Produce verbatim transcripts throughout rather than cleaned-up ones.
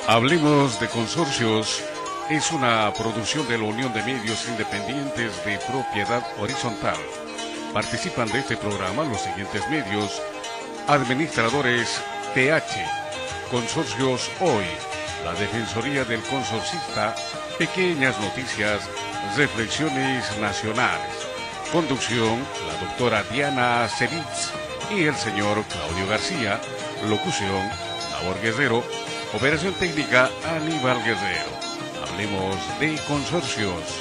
Hablemos de Consorcios es una producción de la Unión de Medios Independientes de Propiedad Horizontal. Participan de este programa los siguientes medios: Administradores T H, Consorcios Hoy, la Defensoría del Consorcista, Pequeñas Noticias, Reflexiones Nacionales. Conducción, la doctora Diana Sevitz y el señor Claudio García. Locución, Labor Guerrero. Operación técnica, Aníbal Guerrero. Hablemos de Consorcios.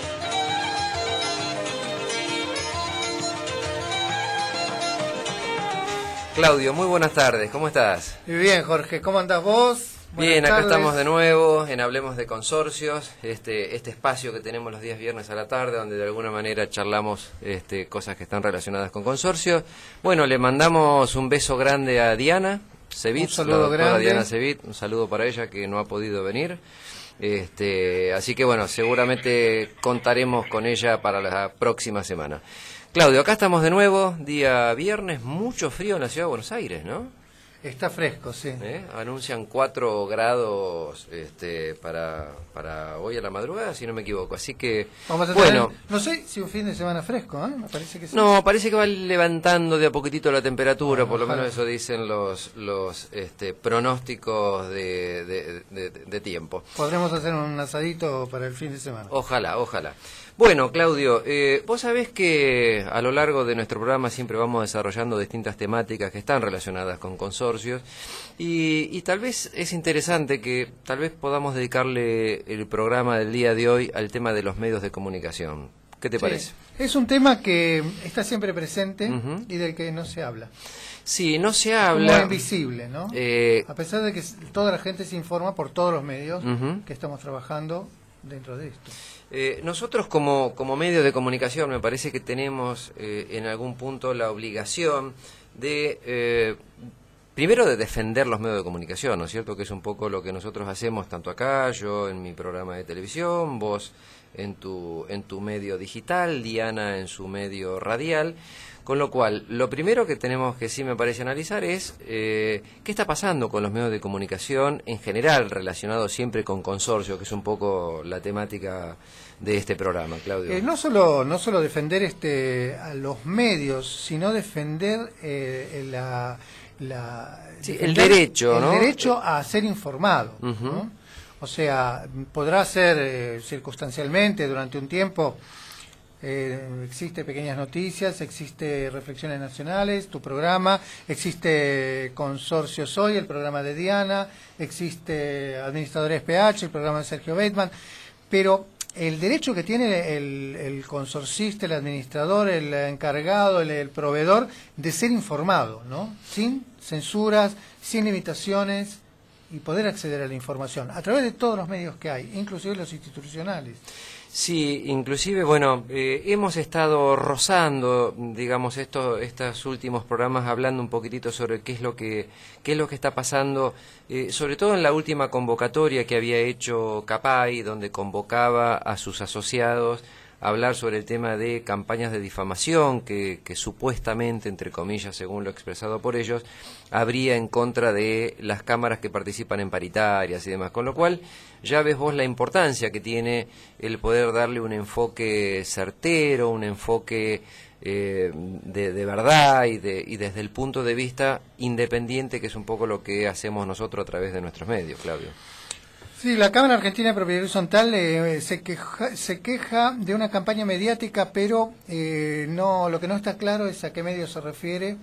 Claudio, muy buenas tardes, ¿cómo estás? Muy bien, Jorge, ¿cómo andás vos? Buenas Bien, acá tardes. estamos de nuevo en Hablemos de Consorcios, este este espacio que tenemos los días viernes a la tarde, donde de alguna manera charlamos este, cosas que están relacionadas con consorcios. Bueno, le mandamos un beso grande a Diana Sevitz, un saludo la doctora grande. Diana Sevitz, un saludo para ella que no ha podido venir. Este, así que bueno, seguramente contaremos con ella para la próxima semana. Claudio, acá estamos de nuevo, día viernes, mucho frío en la ciudad de Buenos Aires, ¿no? Está fresco, sí. ¿Eh? Anuncian cuatro grados este, para, para hoy a la madrugada, si no me equivoco. Así que, Vamos a bueno. tener, no sé si un fin de semana fresco, ¿eh? Me parece que sí. No, parece que va levantando de a poquitito la temperatura, Bueno, por lo ojalá. menos eso dicen los los este, pronósticos de, de, de, de tiempo. Podremos hacer un asadito para el fin de semana. Ojalá, ojalá. Bueno, Claudio, eh, vos sabés que a lo largo de nuestro programa siempre vamos desarrollando distintas temáticas que están relacionadas con consorcios y, y tal vez es interesante que tal vez podamos dedicarle el programa del día de hoy al tema de los medios de comunicación. ¿Qué te Sí. parece? Es un tema que está siempre presente Ujú. y del que no se habla. Sí, no se Como habla... invisible, ¿no? Eh, A pesar de que toda la gente se informa por todos los medios Ujú. que estamos trabajando dentro de esto. Eh, nosotros como, como medio de comunicación me parece que tenemos eh, en algún punto la obligación de, eh, primero de defender los medios de comunicación, ¿no es cierto? Que es un poco lo que nosotros hacemos tanto acá, yo en mi programa de televisión, vos en tu, en tu medio digital, Diana en su medio radial. Con lo cual, lo primero que tenemos que sí me parece analizar es eh, qué está pasando con los medios de comunicación en general, relacionado siempre con consorcio, que es un poco la temática de este programa, Claudio. Eh, no solo no solo defender este a los medios, sino defender eh, la, la Sí, defender el derecho, el ¿no? derecho a ser informado, Ujú. ¿no? O sea, podrá ser eh, circunstancialmente durante un tiempo. Eh, existe Pequeñas Noticias, existe Reflexiones Nacionales, tu programa, existe Consorcios Hoy, el programa de Diana, existe Administradores P H, el programa de Sergio Bateman, pero el derecho que tiene el, el consorcista, el administrador, el encargado, el, el proveedor, de ser informado, ¿no? Sin censuras, sin limitaciones, y poder acceder a la información a través de todos los medios que hay, inclusive los institucionales. Sí, inclusive, bueno, eh, hemos estado rozando, digamos, esto, estos últimos programas hablando un poquitito sobre qué es lo que, qué es lo que está pasando, eh, sobre todo en la última convocatoria que había hecho CAPAI, donde convocaba a sus asociados a hablar sobre el tema de campañas de difamación que, que supuestamente, entre comillas, según lo expresado por ellos, habría en contra de las cámaras que participan en paritarias y demás. Con lo cual, ya ves vos la importancia que tiene el poder darle un enfoque certero, un enfoque eh, de, de verdad y, de, y desde el punto de vista independiente, que es un poco lo que hacemos nosotros a través de nuestros medios, Claudio. Sí, la Cámara Argentina de Propiedad Horizontal eh, se, queja, se queja de una campaña mediática, pero eh, no, lo que no está claro es a qué medio se refiere.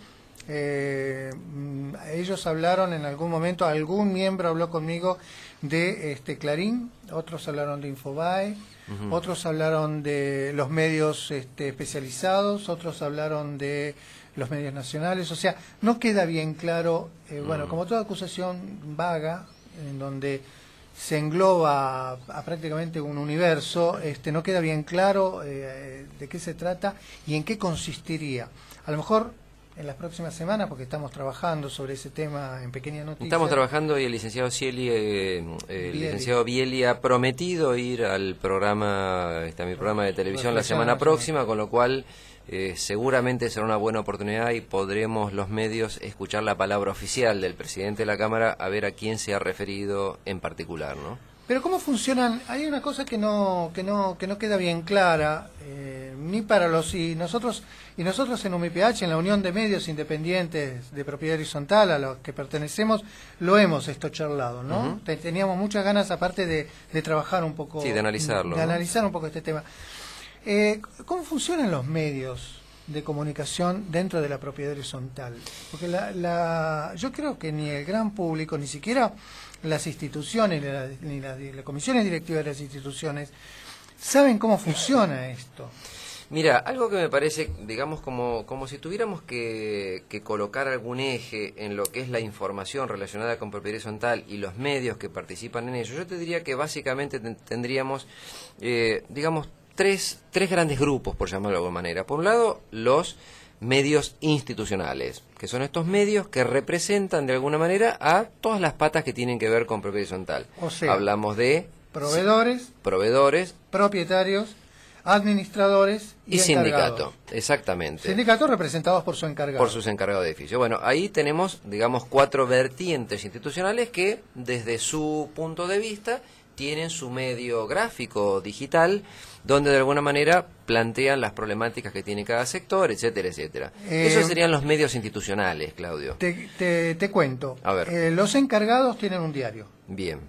Eh, ellos hablaron en algún momento, algún miembro habló conmigo de este Clarín, otros hablaron de Infobae, uh-huh. otros hablaron de los medios este, especializados, otros hablaron de los medios nacionales. O sea, no queda bien claro, eh, bueno, uh-huh. como toda acusación vaga, en donde se engloba a, a prácticamente un universo, este, no queda bien claro eh, de qué se trata y en qué consistiría. A lo mejor en las próximas semanas, porque estamos trabajando sobre ese tema en Pequeñas Noticias. Estamos trabajando y el licenciado Cieli, eh, el Bieli. licenciado Bieli ha prometido ir al programa, este, a mi programa de televisión la semana próxima, con lo cual eh, seguramente será una buena oportunidad y podremos los medios escuchar la palabra oficial del presidente de la Cámara, a ver a quién se ha referido en particular, ¿no? Pero cómo funcionan, hay una cosa que no que no que no queda bien clara, eh, ni para los y nosotros y nosotros en U M I P H, en la Unión de Medios Independientes de Propiedad Horizontal a los que pertenecemos, lo hemos esto charlado, ¿no? Uh-huh. Te, teníamos muchas ganas aparte de, de trabajar un poco, sí, de analizarlo, de ¿no? analizar un poco este tema. Eh, ¿Cómo funcionan los medios de comunicación dentro de la propiedad horizontal? Porque la, la, yo creo que ni el gran público, ni siquiera las instituciones, ni, la, ni la, las comisiones directivas de las instituciones, saben cómo funciona esto. Mira, algo que me parece, digamos, como, como si tuviéramos que, que colocar algún eje en lo que es la información relacionada con propiedad horizontal y los medios que participan en ello, yo te diría que básicamente ten, tendríamos, eh, digamos, tres, tres grandes grupos, por llamarlo de alguna manera. Por un lado, los medios institucionales, que son estos medios que representan de alguna manera a todas las patas que tienen que ver con propiedad horizontal. O sea, hablamos de proveedores, proveedores, propietarios, administradores y, y sindicato, exactamente. Sindicatos representados por su encargado. Por sus encargados de edificio. Bueno, ahí tenemos, digamos, cuatro vertientes institucionales que, desde su punto de vista, tienen su medio gráfico digital, donde de alguna manera plantean las problemáticas que tiene cada sector, etcétera, etcétera. Eh, Esos serían los medios institucionales, Claudio. Te, te, te cuento. A ver. Eh, los encargados tienen un diario. Bien.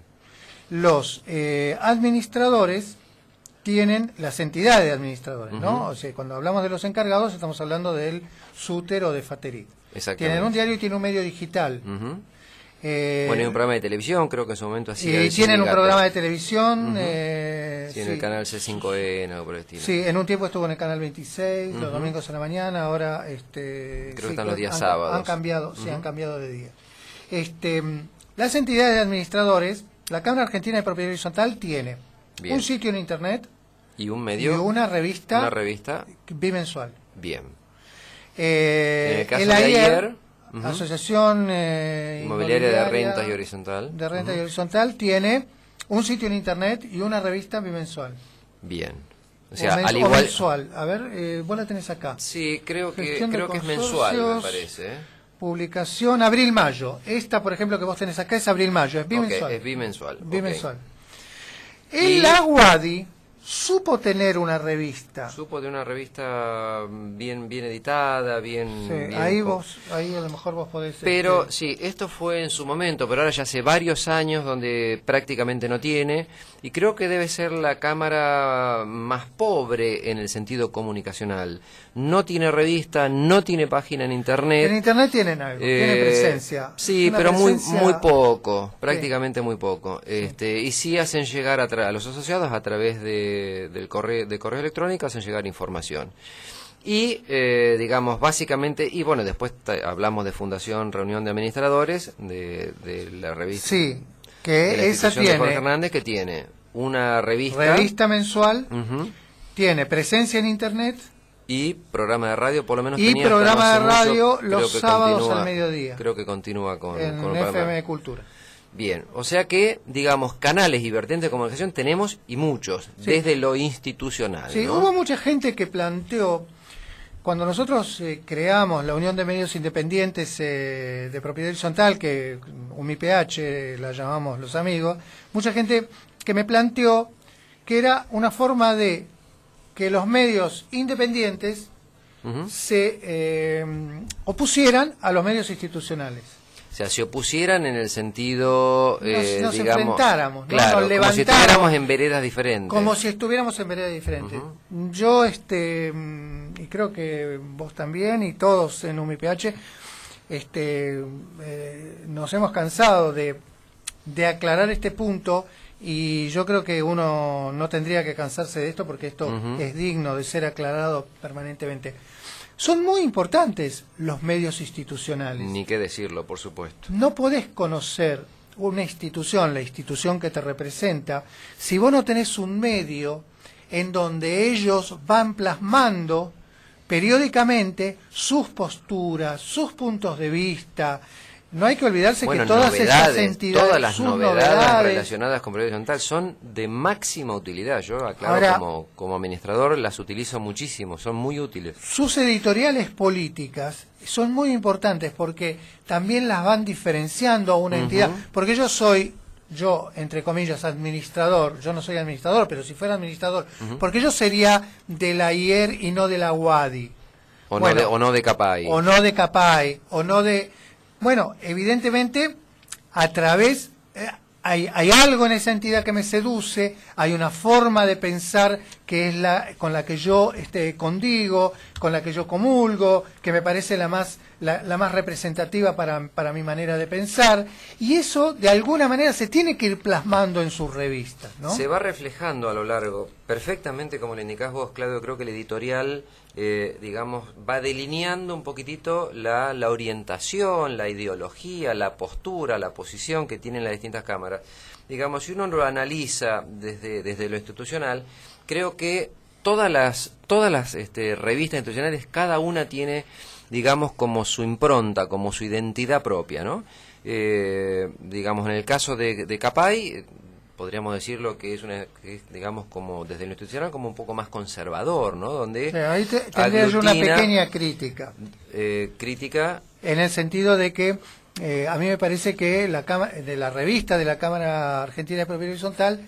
Los eh, administradores tienen las entidades de administradores, uh-huh. ¿no? O sea, cuando hablamos de los encargados estamos hablando del SUTER o de FATERIC. Tienen un diario y tienen un medio digital. Uh-huh. Eh, bueno, hay un programa de televisión, creo que en su momento hacía. Y tienen un programa de televisión. Uh-huh. eh, sí, en sí. el canal C cinco N, algo por el estilo. Sí, en un tiempo estuvo en el canal veintiséis, uh-huh. los domingos en la mañana, ahora. Este, creo que sí, están los días han, sábados. Han cambiado, uh-huh. sí, han cambiado de día. Este, las entidades de administradores, la Cámara Argentina de Propiedad Horizontal tiene Bien. un sitio en internet. Y un medio. Y una revista. Una revista. Bimensual. Bien. Eh, en el caso el de ayer. ayer Uh-huh. Asociación eh, Inmobiliaria, Inmobiliaria de Rentas y Horizontal. De Rentas uh-huh. y Horizontal tiene un sitio en internet y una revista bimensual. Bien. O sea, o men- al igual. O mensual. A ver, eh, vos la tenés acá. Sí, creo que Gestión creo que es mensual, me parece. ¿eh? Publicación abril-mayo. Esta, por ejemplo, que vos tenés acá es abril-mayo. Es bimensual. Okay, es bimensual. Bimensual. Okay. El Aguadi supo tener una revista. Supo de una revista bien bien editada, bien... Sí, bien ahí con... vos, ahí a lo mejor vos podés... Pero este... sí, esto fue en su momento, pero ahora ya hace varios años donde prácticamente no tiene, y creo que debe ser la cámara más pobre en el sentido comunicacional. No tiene revista, no tiene página en internet. En internet tienen algo, eh, tienen presencia. Sí, Una pero presencia... muy muy poco, prácticamente sí. muy poco. Sí. Este, y sí hacen llegar a, tra- a los asociados a través de, del correo, de correo electrónico, hacen llegar información. Y, eh, digamos, básicamente, y bueno, después t- hablamos de Fundación Reunión de Administradores, de, de la revista. Sí, que de la esa institución tiene... de Jorge Hernández, que tiene una revista. Revista mensual, Uh-huh. tiene presencia en internet... Y programa de radio, por lo menos y tenía programa hasta no de hace radio mucho, los creo que sábados continúa, al mediodía. Creo que continúa con, en con el F M programa. de Cultura. Bien, o sea que, digamos, canales y vertientes de comunicación tenemos y muchos, sí. desde lo institucional. Sí, ¿no? hubo mucha gente que planteó, cuando nosotros eh, creamos la Unión de Medios Independientes eh, de Propiedad Horizontal, que U M I P H la llamamos los amigos, mucha gente que me planteó que era una forma de que los medios independientes Uh-huh. se eh, opusieran a los medios institucionales. O sea, se opusieran en el sentido, eh, nos, nos digamos, enfrentáramos, ¿no? claro, nos como si estuviéramos en veredas diferentes. Como si estuviéramos en veredas diferentes. Uh-huh. Yo, este, y creo que vos también, y todos en U M I P H, este, eh, nos hemos cansado de, de aclarar este punto. Y yo creo que uno no tendría que cansarse de esto porque esto uh-huh. es digno de ser aclarado permanentemente. Son muy importantes los medios institucionales. Ni qué decirlo, por supuesto. No podés conocer una institución, la institución que te representa, si vos no tenés un medio en donde ellos van plasmando periódicamente sus posturas, sus puntos de vista, no hay que olvidarse bueno, que todas novedades, esas entidades, todas las sus novedades, novedades relacionadas con propiedad horizontal son de máxima utilidad. Yo, aclaro, Ahora, como, como administrador las utilizo muchísimo, son muy útiles. Sus editoriales políticas son muy importantes porque también las van diferenciando a una uh-huh. entidad. Porque yo soy, yo, entre comillas, administrador, yo no soy administrador, pero si fuera administrador, uh-huh. porque yo sería de la I E R y no de la U A D I. O, bueno, no de, o no de CAPAI. O no de CAPAI, o no de... Bueno, evidentemente, a través... Eh, hay, hay algo en esa entidad que me seduce, hay una forma de pensar que es la con la que yo este, condigo, con la que yo comulgo, que me parece la más la, la más representativa para, para mi manera de pensar, y eso de alguna manera se tiene que ir plasmando en sus revistas, ¿no? Se va reflejando a lo largo, perfectamente como le indicás vos, Claudio. Creo que el editorial, eh, digamos, va delineando un poquitito la, la orientación, la ideología, la postura, la posición que tienen las distintas cámaras. Digamos, si uno lo analiza desde, desde lo institucional, creo que todas las, todas las este, revistas institucionales, cada una tiene, digamos, como su impronta, como su identidad propia, ¿no? Eh, digamos, en el caso de, de CAPAI, podríamos decirlo que es, una, que es, digamos, como desde lo institucional, como un poco más conservador, ¿no? Donde sí, ahí te, tendría yo una pequeña crítica. Eh, crítica. En el sentido de que eh, a mí me parece que la cámara, de la revista de la Cámara Argentina de Propiedad Horizontal,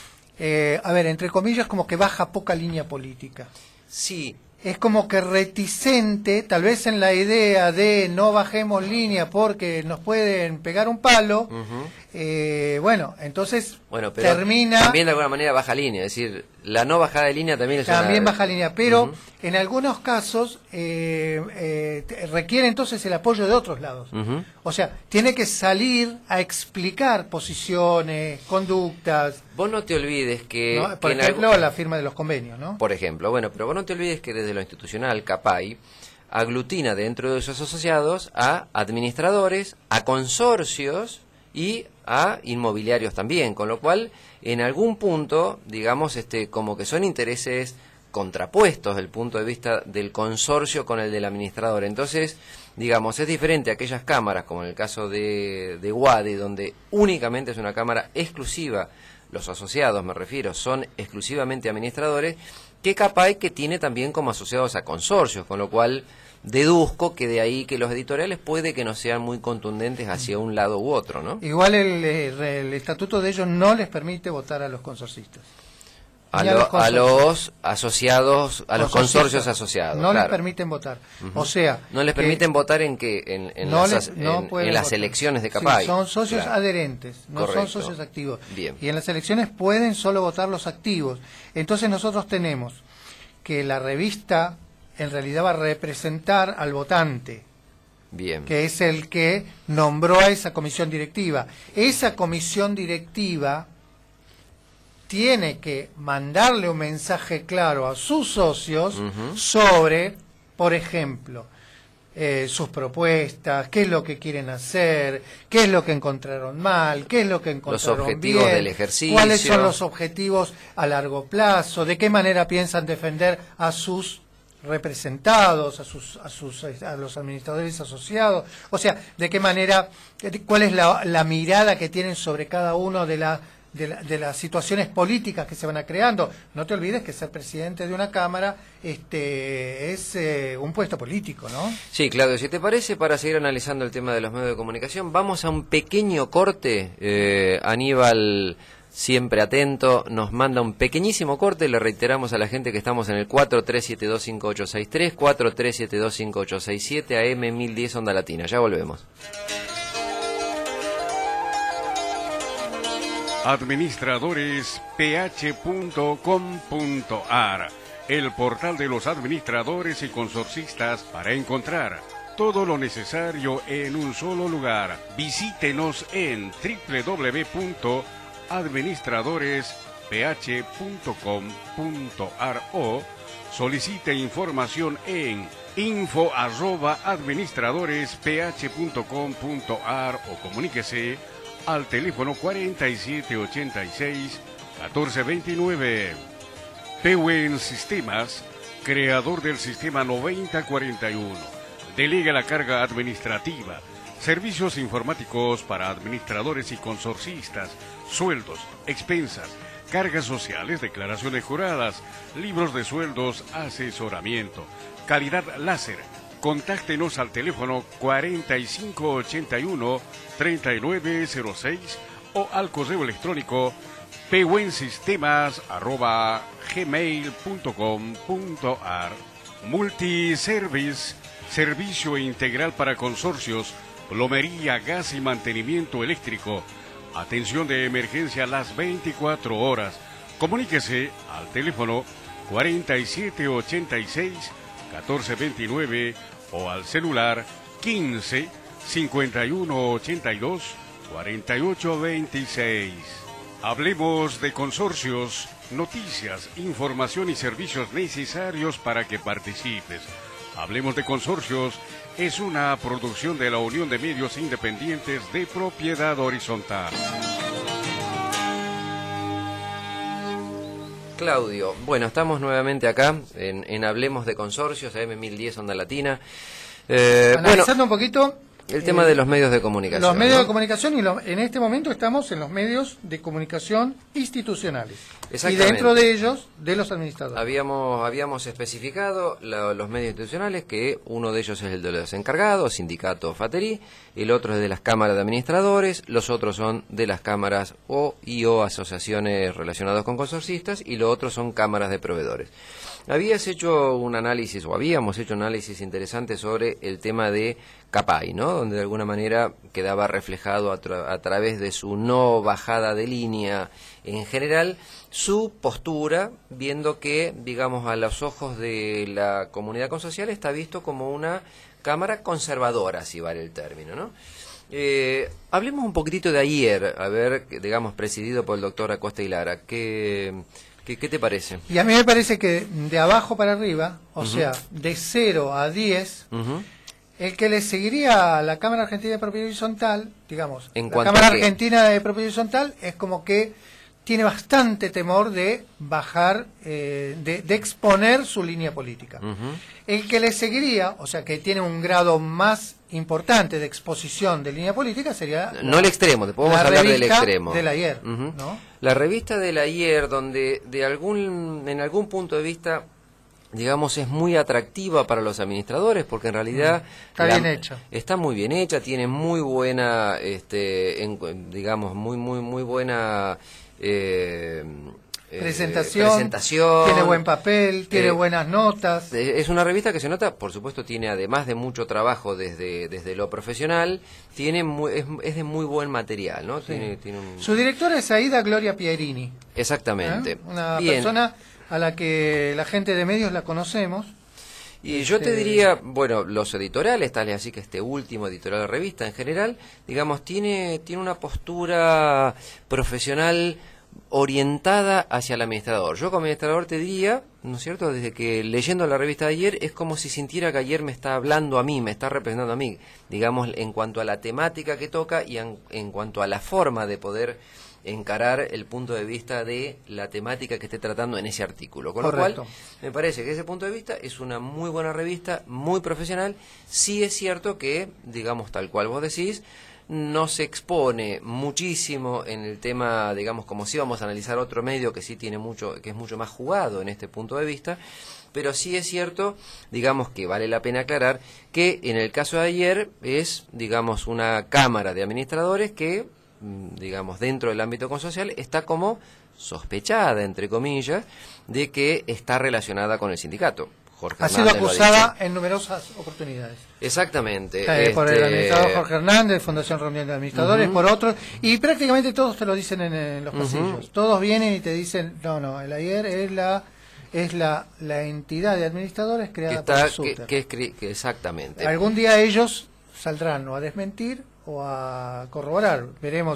eh, a ver, entre comillas, como que baja poca línea política. Sí. Es como que reticente, tal vez en la idea de no bajemos línea porque nos pueden pegar un palo. Uh-huh. eh, bueno, entonces bueno, pero termina... También de alguna manera baja línea, es decir, la no bajada de línea también es También una... baja línea, pero uh-huh. en algunos casos eh, eh, requiere entonces el apoyo de otros lados. Uh-huh. O sea, tiene que salir a explicar posiciones, conductas. Vos no te olvides que... ¿no? Por que ejemplo, algo... la firma de los convenios, ¿no? Por ejemplo, bueno, pero vos no te olvides que desde lo institucional, CAPAI aglutina dentro de sus asociados a administradores, a consorcios y a inmobiliarios también, con lo cual, en algún punto, digamos, este, como que son intereses contrapuestos desde el punto de vista del consorcio con el del administrador. Entonces, digamos, es diferente a aquellas cámaras, como en el caso de, de U A D I, donde únicamente es una cámara exclusiva, los asociados, me refiero, son exclusivamente administradores, que CAPAI, que tiene también como asociados a consorcios, con lo cual deduzco que de ahí que los editoriales puede que no sean muy contundentes hacia un lado u otro, ¿no? Igual el, el, el estatuto de ellos no les permite votar a los consorcistas. A, lo, a, los a los asociados, a los consorcios asociados. No claro. les permiten votar. Uh-huh. O sea... ¿No les permiten votar en qué? En, en no las, les, no en, en las votar. elecciones de CAPAI. Sí, son socios claro. adherentes, no Correcto. son socios activos. Bien. Y en las elecciones pueden solo votar los activos. Entonces nosotros tenemos que la revista en realidad va a representar al votante. Bien. Que es el que nombró a esa comisión directiva. Esa comisión directiva tiene que mandarle un mensaje claro a sus socios uh-huh. sobre, por ejemplo, eh, sus propuestas, qué es lo que quieren hacer, qué es lo que encontraron mal, qué es lo que encontraron los objetivos bien, del ejercicio, cuáles son los objetivos a largo plazo, de qué manera piensan defender a sus representados, a sus a sus a los administradores asociados, o sea, de qué manera, cuál es la, la mirada que tienen sobre cada uno de la De, la, de las situaciones políticas que se van a creando. No te olvides que ser presidente de una cámara este es eh, un puesto político, ¿no? Sí, Claudio, si te parece, para seguir analizando el tema de los medios de comunicación, vamos a un pequeño corte. eh, Aníbal, siempre atento, nos manda un pequeñísimo corte. Le reiteramos a la gente que estamos en el cuatro tres siete dos cinco ocho seis tres, cuatro tres siete dos cinco ocho seis siete, A M mil diez Onda Latina. Ya volvemos. administradores p h punto com punto a r, el portal de los administradores y consorcistas para encontrar todo lo necesario en un solo lugar. Visítenos en w w w punto administradores p h punto com punto a r o solicite información en info arroba administradores p h punto com punto a r o comuníquese al teléfono cuarenta y siete ochenta y seis, catorce veintinueve. Pewen Sistemas, creador del sistema noventa cuarenta y uno, delega la carga administrativa, Servicios informáticos para administradores y consorcistas, sueldos, expensas, cargas sociales, declaraciones juradas, libros de sueldos, asesoramiento, calidad láser. Contáctenos al teléfono cuarenta y cinco ochenta y uno, treinta y nueve cero seis o al correo electrónico pehuensistemas arroba gmail punto com punto ar. Multiservice, servicio integral para consorcios, plomería, gas y mantenimiento eléctrico. Atención de emergencia las veinticuatro horas. Comuníquese al teléfono cuarenta y siete ochenta y seis, catorce veintinueve o al celular quince, cincuenta y uno ochenta y dos, cuarenta y ocho veintiséis. Hablemos de consorcios, noticias, información y servicios necesarios para que participes. Hablemos de consorcios es una producción de la Unión de Medios Independientes de Propiedad Horizontal. Claudio, bueno, estamos nuevamente acá en, en Hablemos de Consorcios, A M mil diez Onda Latina. Eh, Analizando bueno, un poquito el tema eh, de los medios de comunicación. Los medios ¿no? de comunicación y lo, en este momento estamos en los medios de comunicación institucionales. Y dentro de ellos, de los administradores. Habíamos, habíamos especificado la, los medios institucionales, que uno de ellos es el de los encargados, sindicato Fateri, el otro es de las cámaras de administradores, los otros son de las cámaras o y o asociaciones relacionadas con consorcistas, y los otros son cámaras de proveedores. Habías hecho un análisis, o habíamos hecho un análisis interesante sobre el tema de Capay, ¿no? Donde de alguna manera quedaba reflejado a, tra a través de su no bajada de línea en general, su postura, viendo que, digamos, a los ojos de la comunidad consocial está visto como una cámara conservadora, si vale el término, ¿no? Eh, hablemos un poquitito de ayer, a ver, digamos, presidido por el doctor Acosta y Lara, ¿qué, qué, qué te parece? Y a mí me parece que de abajo para arriba, o uh-huh. sea, de cero a diez, uh-huh. el que le seguiría a la Cámara Argentina de Propiedad Horizontal, digamos, ¿En la Cámara Argentina de Propiedad Horizontal es como que tiene bastante temor de bajar, eh, de, de exponer su línea política. Uh-huh. El que le seguiría, o sea, que tiene un grado más importante de exposición de línea política, sería... No la, el extremo, te podemos hablar del extremo. De la ayer, uh-huh. ¿no? La revista de la ayer, donde de algún, en algún punto de vista, digamos, es muy atractiva para los administradores, porque en realidad... Está la, bien hecha. Está muy bien hecha, tiene muy buena, este, en, digamos, muy, muy, muy buena... Eh, presentación, eh, presentación, tiene buen papel, tiene eh, buenas notas. Es una revista que se nota, por supuesto, tiene además de mucho trabajo desde, desde lo profesional, tiene muy, es, es de muy buen material, ¿no? Sí. Tiene, tiene un... Su directora es Aida Gloria Pierini. Exactamente. ¿Eh? Una Bien. persona a la que la gente de medios la conocemos. Y este... yo te diría, bueno, los editoriales, tal y así que este último editorial de revista en general, digamos, tiene, tiene una postura profesional orientada hacia el administrador. Yo como administrador te diría, ¿no es cierto?, desde que leyendo la revista de ayer, es como si sintiera que ayer me está hablando a mí, me está representando a mí, digamos, en cuanto a la temática que toca y en, en cuanto a la forma de poder encarar el punto de vista de la temática que esté tratando en ese artículo. Con Correcto. lo cual, me parece que ese punto de vista es una muy buena revista, muy profesional. Sí es cierto que, digamos, tal cual vos decís, no se expone muchísimo en el tema, digamos, como si vamos a analizar otro medio que sí tiene mucho, que es mucho más jugado en este punto de vista, pero sí es cierto, digamos, que vale la pena aclarar que en el caso de ayer es, digamos, una cámara de administradores que, digamos, dentro del ámbito consocial está como sospechada, entre comillas, de que está relacionada con el sindicato. Jorge ha sido acusada en numerosas oportunidades. Exactamente. Eh, este... Por el administrador Jorge Hernández, Fundación Reunión de Administradores, uh-huh. por otros, y prácticamente todos te lo dicen en, en los pasillos. Uh-huh. Todos vienen y te dicen, no, no, el ayer es la es la, la entidad de administradores creada que está, por el Suter. Que, que es, que exactamente. Algún día ellos saldrán o a desmentir o a corroborar. Veremos.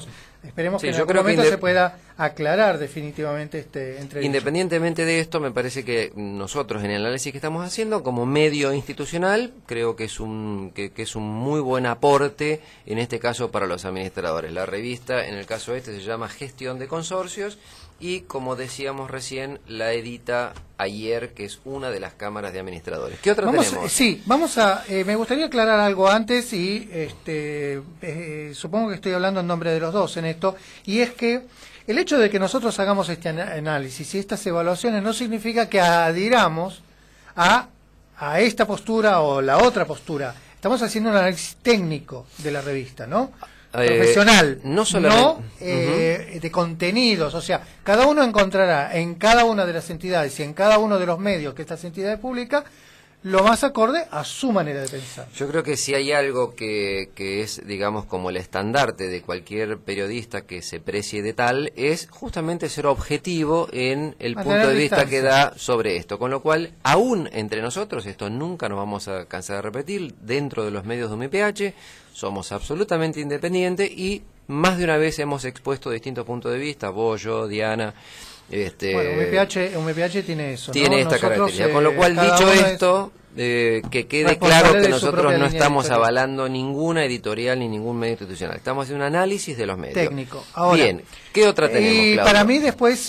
Esperemos Sí, que en yo algún creo que momento inde- se pueda aclarar definitivamente este entredicho. Independientemente de esto, me parece que nosotros en el análisis que estamos haciendo como medio institucional, creo que es un que, que es un muy buen aporte, en este caso para los administradores. La revista, en el caso este, se llama Gestión de Consorcios y, como decíamos recién, la edita Ayer, que es una de las cámaras de administradores. ¿Qué otra Vamos, tenemos? sí, vamos a. Eh, me gustaría aclarar algo antes y este, eh, supongo que estoy hablando en nombre de los dos en esto, y es que el hecho de que nosotros hagamos este ana- análisis y estas evaluaciones no significa que adhiramos a, a esta postura o la otra postura. Estamos haciendo un análisis técnico de la revista, ¿no? Eh, Profesional, no solamente- no eh, de contenidos. O sea, cada uno encontrará en cada una de las entidades y en cada uno de los medios que estas entidades publican lo más acorde a su manera de pensar. Yo creo que si hay algo que, que es, digamos, como el estandarte de cualquier periodista que se precie de tal, es justamente ser objetivo en el Mantener punto de vista distancia. que da sobre esto. Con lo cual, aún entre nosotros, esto nunca nos vamos a cansar de repetir, dentro de los medios de U M P H, somos absolutamente independientes y más de una vez hemos expuesto distintos puntos de vista, vos, yo, Diana. Este, Bueno, U M P H, U M P H tiene eso, tiene ¿no? esta Nosotros, característica. eh, Con lo cual, cada dicho uno es esto, eh, que quede responsable claro que de su nosotros propia no línea estamos editorial. avalando ninguna editorial ni ningún medio institucional. Estamos haciendo un análisis de los medios. técnico. Ahora, Bien, ¿qué otra tenemos, Y Claudio? para mí después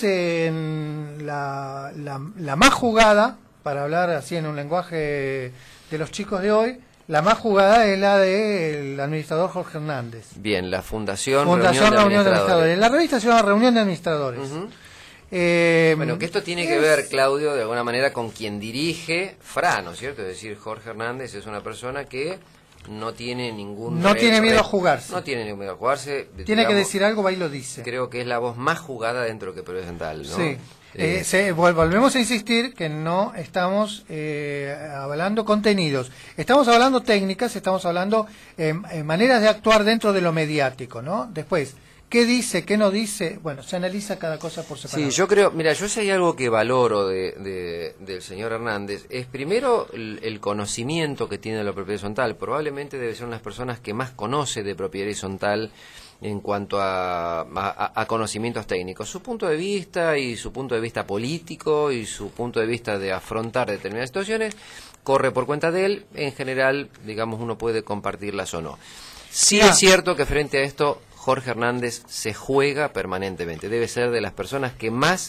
en la, la, la más jugada, para hablar así en un lenguaje de los chicos de hoy, la más jugada es la del administrador Jorge Hernández. Bien, la Fundación, Fundación Reunión de Reunión de Administradores. Administradores. La revista se llama Reunión de Administradores. Ujú. Eh, Bueno, que esto tiene que es- ver, Claudio, de alguna manera con quien dirige Fra, ¿no es cierto? Es decir, Jorge Hernández es una persona que no tiene ningún... No re- tiene miedo re- a jugarse. No tiene miedo a jugarse. Tiene que digamos, decir algo, va y lo dice. Creo que es la voz más jugada dentro de que Periodista Central, ¿no? Sí. Eh, Eh, se- vol- volvemos a insistir que no estamos eh, avalando contenidos, estamos hablando técnicas, estamos hablando eh, eh, maneras de actuar dentro de lo mediático, ¿no? Después, ¿qué dice, qué no dice? Bueno, se analiza cada cosa por separado. Sí, yo creo, mira, yo si hay algo que valoro de, de- del señor Hernández, es primero el, el conocimiento que tiene de la propiedad horizontal. Probablemente debe ser una de las personas que más conoce de propiedad horizontal en cuanto a, a, a conocimientos técnicos. Su punto de vista y su punto de vista político y su punto de vista de afrontar determinadas situaciones corre por cuenta de él. En general, digamos, uno puede compartirlas o no. Sí Ya. es cierto que frente a esto Jorge Hernández se juega permanentemente. Debe ser de las personas que más,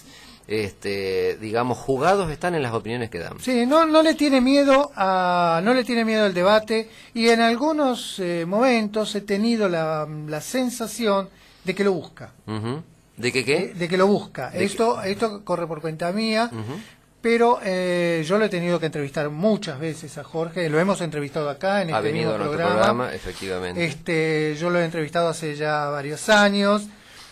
este, digamos, jugados están en las opiniones que dan. Sí, no, no le tiene miedo a, no le tiene miedo al debate, y en algunos eh, momentos he tenido la, la sensación de que lo busca. Ujú. ¿De qué Eh, qué? De que lo busca. ¿De Esto, esto corre por cuenta mía. Ujú. Pero eh, yo lo he tenido que entrevistar muchas veces a Jorge, lo hemos entrevistado acá en Ha este venido mismo a nuestro programa. programa, efectivamente. Este, yo lo he entrevistado hace ya varios años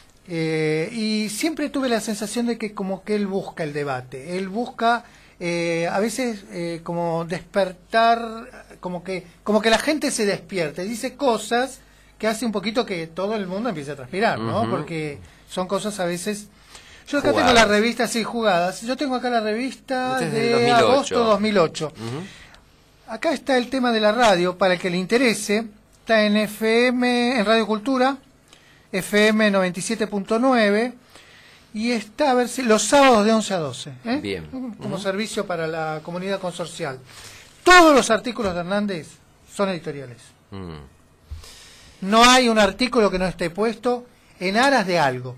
eh, y siempre tuve la sensación de que como que él busca el debate, él busca eh, a veces eh, como despertar, como que como que la gente se despierte, dice cosas que hace un poquito que todo el mundo empiece a transpirar, ¿no? Ujú. Porque son cosas a veces... Yo acá Jugadas. tengo la revista, sí, jugadas. Yo tengo acá la revista Este es del de dos mil ocho. agosto dos mil ocho. Ujú. Acá está el tema de la radio, para el que le interese. Está en F M, en Radio Cultura, F M noventa y siete punto nueve. Y está, a ver si, los sábados de once a doce. ¿eh? Bien. Como servicio para la comunidad consorcial. Todos los artículos de Hernández son editoriales. Mm. No hay un artículo que no esté puesto en aras de algo.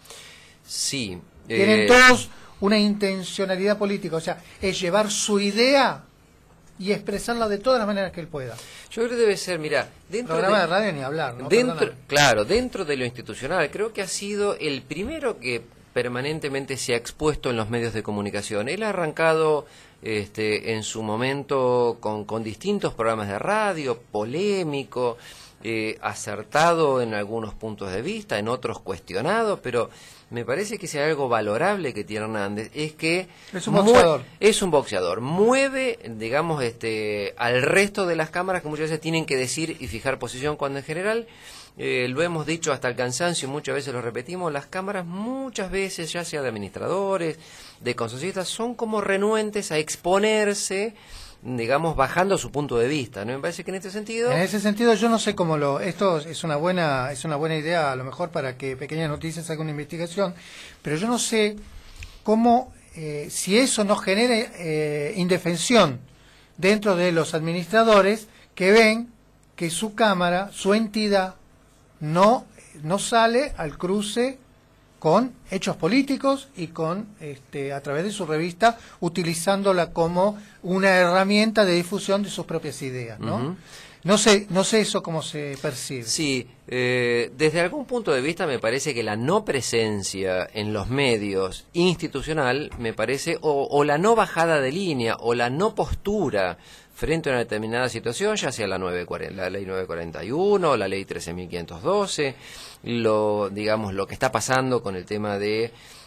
Sí. Tienen eh, todos una intencionalidad política, o sea, es llevar su idea y expresarla de todas las maneras que él pueda. Yo creo que debe ser, mira, dentro Programa de de, radio ni hablar, ¿no? dentro, Perdóname. claro, dentro de lo institucional, creo que ha sido el primero que permanentemente se ha expuesto en los medios de comunicación. Él ha arrancado este, en su momento con, con distintos programas de radio, polémico, eh, acertado en algunos puntos de vista, en otros cuestionado, pero me parece que si hay algo valorable que tiene Hernández es que Es un mue- boxeador. es un boxeador, mueve, digamos, este, al resto de las cámaras que muchas veces tienen que decir y fijar posición, cuando en general, eh, lo hemos dicho hasta el cansancio y muchas veces lo repetimos, las cámaras muchas veces, ya sea de administradores, de consorcistas, son como renuentes a exponerse digamos, bajando su punto de vista, ¿no? Me parece que en este sentido... En ese sentido yo no sé cómo lo... Esto es una buena es una buena idea, a lo mejor para que Pequeñas Noticias haga una investigación, pero yo no sé cómo, eh, si eso no genera eh, indefensión dentro de los administradores que ven que su cámara, su entidad, no, no sale al cruce con hechos políticos y con este, a través de su revista, utilizándola como una herramienta de difusión de sus propias ideas, ¿no? Uh-huh. No sé, no sé eso cómo se percibe. Sí, eh, desde algún punto de vista me parece que la no presencia en los medios institucional, me parece, o, o la no bajada de línea, o la no postura frente a una determinada situación, ya sea la, nueve cuarenta, la ley nueve cuarenta y uno, la ley trece mil quinientos doce, lo, digamos, lo que está pasando con el tema de,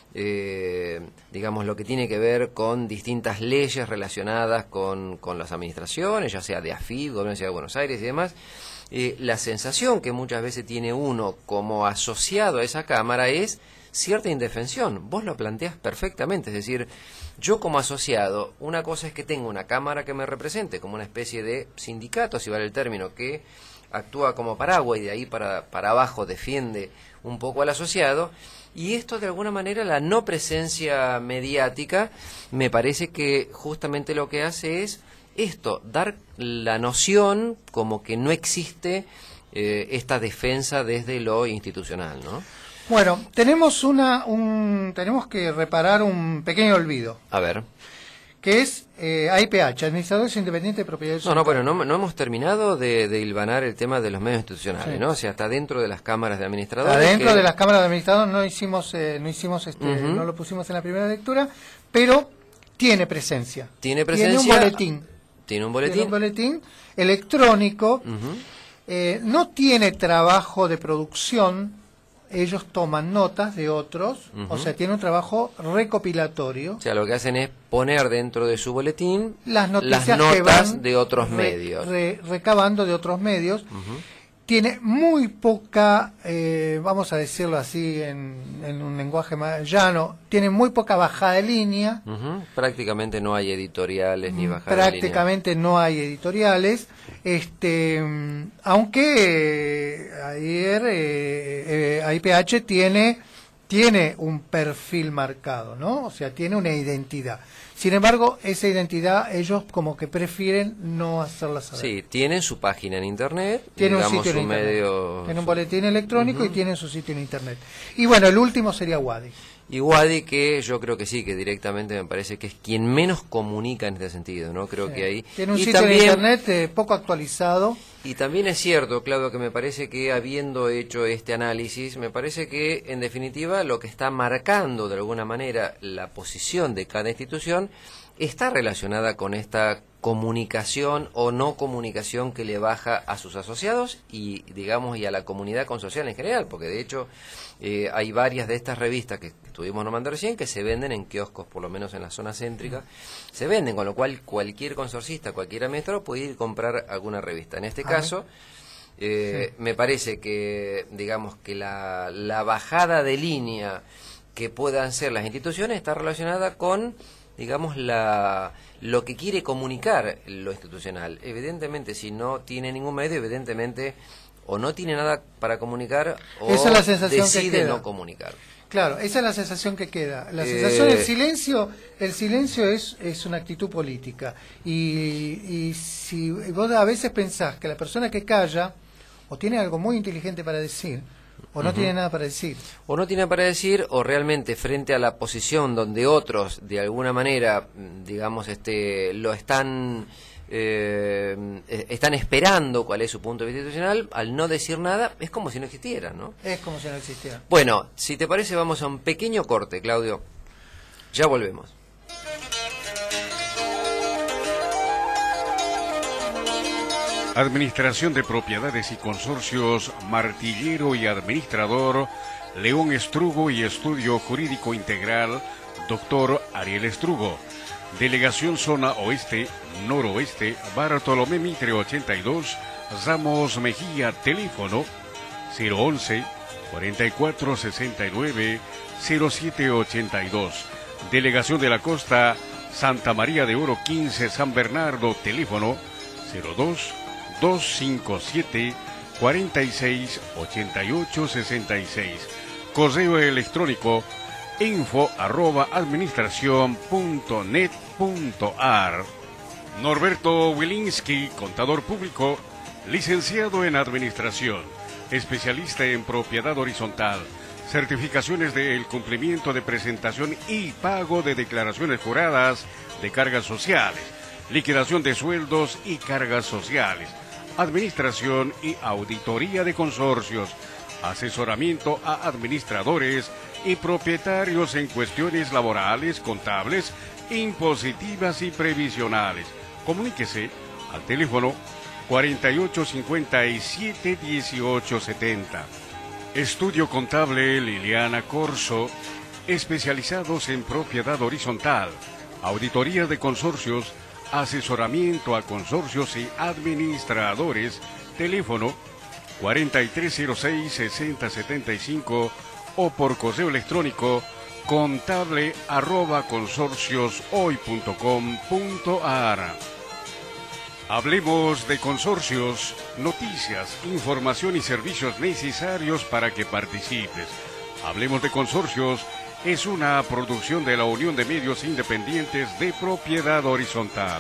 eh, digamos, lo que tiene que ver con distintas leyes relacionadas con, con las administraciones, ya sea de A F I B, Gobierno de la Ciudad de Buenos Aires y demás, eh, la sensación que muchas veces tiene uno como asociado a esa Cámara es cierta indefensión. Vos lo planteás perfectamente, es decir, yo como asociado, una cosa es que tengo una cámara que me represente, como una especie de sindicato, si vale el término, que actúa como paraguas y de ahí para, para abajo defiende un poco al asociado, y esto de alguna manera, la no presencia mediática, me parece que justamente lo que hace es esto, dar la noción como que no existe eh, esta defensa desde lo institucional, ¿no? Bueno, tenemos una un tenemos que reparar un pequeño olvido. A ver. Que es eh, A I P H, Administradores Independientes de Propiedad. No, no, bueno, no, no hemos terminado de, de hilvanar el tema de los medios institucionales, sí. ¿no? O sea, está dentro de las cámaras de administradores. Está dentro que... de las cámaras de administradores, no hicimos, eh, no hicimos, este, uh-huh. no lo pusimos en la primera lectura, pero tiene presencia. Tiene presencia. Tiene un boletín. Tiene un boletín. Tiene un boletín electrónico. Uh-huh. eh, no tiene trabajo de producción. Ellos toman notas de otros, uh-huh. o sea, tiene un trabajo recopilatorio. O sea, lo que hacen es poner dentro de su boletín las, noticias las notas que van de otros re, medios. Re, recabando de otros medios. Uh-huh. Tiene muy poca, eh, vamos a decirlo así en, en un lenguaje más llano, tiene muy poca bajada de línea. Uh-huh. Prácticamente no hay editoriales ni bajada Prácticamente de línea. Prácticamente no hay editoriales. Este, aunque eh, ayer eh, eh, A I P H tiene, tiene un perfil marcado, ¿no? O sea, tiene una identidad. Sin embargo, esa identidad ellos como que prefieren no hacerla saber. Sí, tienen su página en internet, tienen digamos, un sitio en internet, medio... tienen un boletín electrónico uh-huh. y tienen su sitio en internet. Y bueno, el último sería Wadi. Y Wadi, que yo creo que sí, que directamente me parece que es quien menos comunica en este sentido, ¿no? Creo sí. que ahí... Tiene un y sitio también... en internet eh, poco actualizado. Y también es cierto, Claudio, que me parece que habiendo hecho este análisis, me parece que en definitiva lo que está marcando de alguna manera la posición de cada institución está relacionada con esta comunicación o no comunicación que le baja a sus asociados y, digamos, y a la comunidad consocial en general, porque de hecho eh, hay varias de estas revistas que estuvimos nombrando recién que se venden en kioscos, por lo menos en la zona céntrica, se venden, con lo cual cualquier consorcista, cualquier administrador puede ir a comprar alguna revista. En este ah, caso, eh, sí. me parece que, digamos, que la, la bajada de línea que puedan ser las instituciones está relacionada con, digamos, la lo que quiere comunicar lo institucional. Evidentemente, si no tiene ningún medio, evidentemente o no tiene nada para comunicar o esa es la sensación decide que queda. no comunicar. Claro, esa es la sensación que queda. La Eh... sensación, el silencio, el silencio es, es una actitud política. Y, y si vos a veces pensás que la persona que calla o tiene algo muy inteligente para decir, o no uh-huh. tiene nada para decir. O no tiene para decir, o realmente frente a la posición donde otros, de alguna manera, digamos, este, lo están, eh, están esperando cuál es su punto de vista institucional, al no decir nada, es como si no existiera, ¿no? Es como si no existiera. Bueno, si te parece, vamos a un pequeño corte, Claudio. Ya volvemos. Administración de Propiedades y Consorcios, Martillero y Administrador, León Estrugo y Estudio Jurídico Integral, doctor Ariel Estrugo. Delegación Zona Oeste, Noroeste, Bartolomé Mitre ochenta y dos, Ramos Mejía, teléfono cero once, cuarenta y cuatro sesenta y nueve, cero siete ochenta y dos. Delegación de la Costa, Santa María de Oro quince, San Bernardo, teléfono cero dos, dos cinco siete, cuatro seis, ocho ocho seis seis. Correo electrónico info arroba administración punto net punto ar. Norberto Wilinski, contador público, licenciado en administración, especialista en propiedad horizontal, certificaciones del cumplimiento de presentación y pago de declaraciones juradas de cargas sociales, liquidación de sueldos y cargas sociales, administración y auditoría de consorcios, asesoramiento a administradores y propietarios en cuestiones laborales, contables, impositivas y previsionales. Comuníquese al teléfono cuarenta y ocho cincuenta y siete dieciocho setenta. Estudio Contable Liliana Corso, especializados en propiedad horizontal, auditoría de consorcios, asesoramiento a consorcios y administradores, teléfono cuarenta y tres cero seis, sesenta setenta y cinco o por correo electrónico contable arroba consorcios hoy punto com punto ar. Hablemos de consorcios, noticias, información y servicios necesarios para que participes. Hablemos de consorcios es una producción de la Unión de Medios Independientes de Propiedad Horizontal.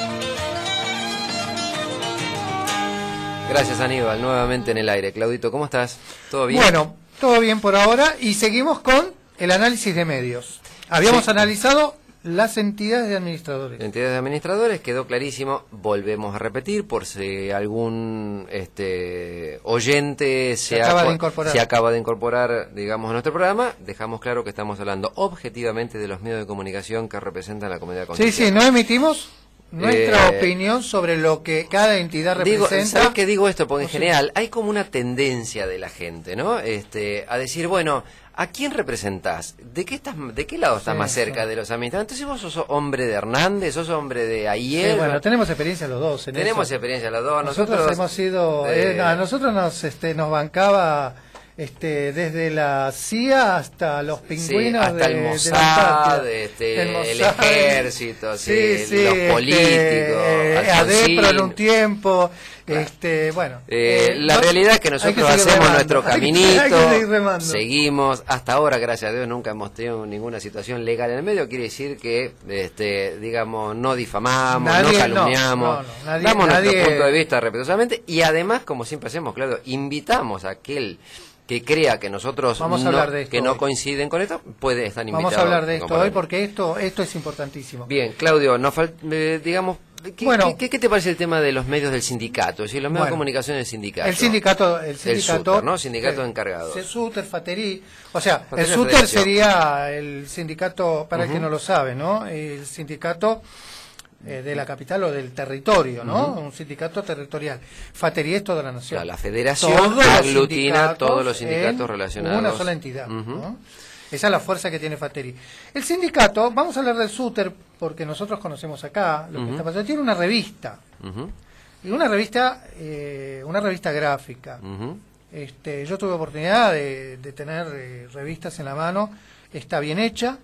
Gracias, Aníbal, nuevamente en el aire. Claudito, ¿cómo estás? ¿Todo bien? Bueno, todo bien por ahora y seguimos con el análisis de medios. Habíamos sí. analizado las entidades de administradores. Entidades de administradores, quedó clarísimo. Volvemos a repetir por si algún este oyente se, se, acaba, de incorporar. se acaba de incorporar, digamos, a nuestro programa. Dejamos claro que estamos hablando objetivamente de los medios de comunicación que representan la comunidad constitucional. Sí, sí, no emitimos nuestra eh, opinión sobre lo que cada entidad representa. Digo, ¿sabes qué digo esto? Porque en general hay como una tendencia de la gente, ¿no? Este, a decir, bueno, ¿a quién representás? ¿De qué estás, de qué lado estás sí, más cerca sí. de los administradores? Entonces vos sos hombre de Hernández, sos hombre de Ayer. Sí, bueno, tenemos experiencia los dos. En tenemos eso. experiencia los dos. Nosotros, nosotros hemos sido, eh, a nosotros nos, este, nos bancaba. Este, desde la C I A hasta los pingüinos sí, hasta de, el Mossad, de este, el, el, el ejército, sí, sí, sí, los este, políticos, eh, Adepro en un tiempo, claro. este, bueno. Eh, eh, la no, realidad es que nosotros que hacemos remando. nuestro caminito, hay que, hay que seguimos, hasta ahora, gracias a Dios, nunca hemos tenido ninguna situación legal en el medio, quiere decir que, este, digamos, no difamamos, nadie, no calumniamos, no, no, no, nadie, damos nadie, nuestro punto de vista respetuosamente y además, como siempre hacemos, claro, invitamos a aquel que crea que nosotros Vamos no, a hablar de esto que no hoy. coinciden con esto, puede estar invitado. Vamos a hablar de esto hoy porque esto esto es importantísimo. Bien, Claudio, nos fal, eh, digamos, ¿qué, bueno, ¿qué, ¿qué te parece el tema de los medios del sindicato? Es decir, los medios bueno, de comunicación del sindicato. El sindicato, el sindicato, el SUTER, ¿no? Sindicato de encargados. El SUTER, Fateri, o sea, Fateri el SUTER sería el sindicato, para uh-huh. el que no lo sabe, ¿no? El sindicato Eh, de la capital o del territorio, ¿no? Uh-huh. Un sindicato territorial. Fateri es toda la nación. Claro, la federación aglutina todos los sindicatos relacionados. Una sola entidad, uh-huh. ¿no? Esa es la fuerza que tiene Fateri. El sindicato, vamos a hablar del SUTER, porque nosotros conocemos acá lo uh-huh. que está pasando. Tiene una revista. Uh-huh. Y una revista, eh, una revista gráfica. Uh-huh. Este, yo tuve oportunidad de, de tener eh, revistas en la mano. Está bien hecha.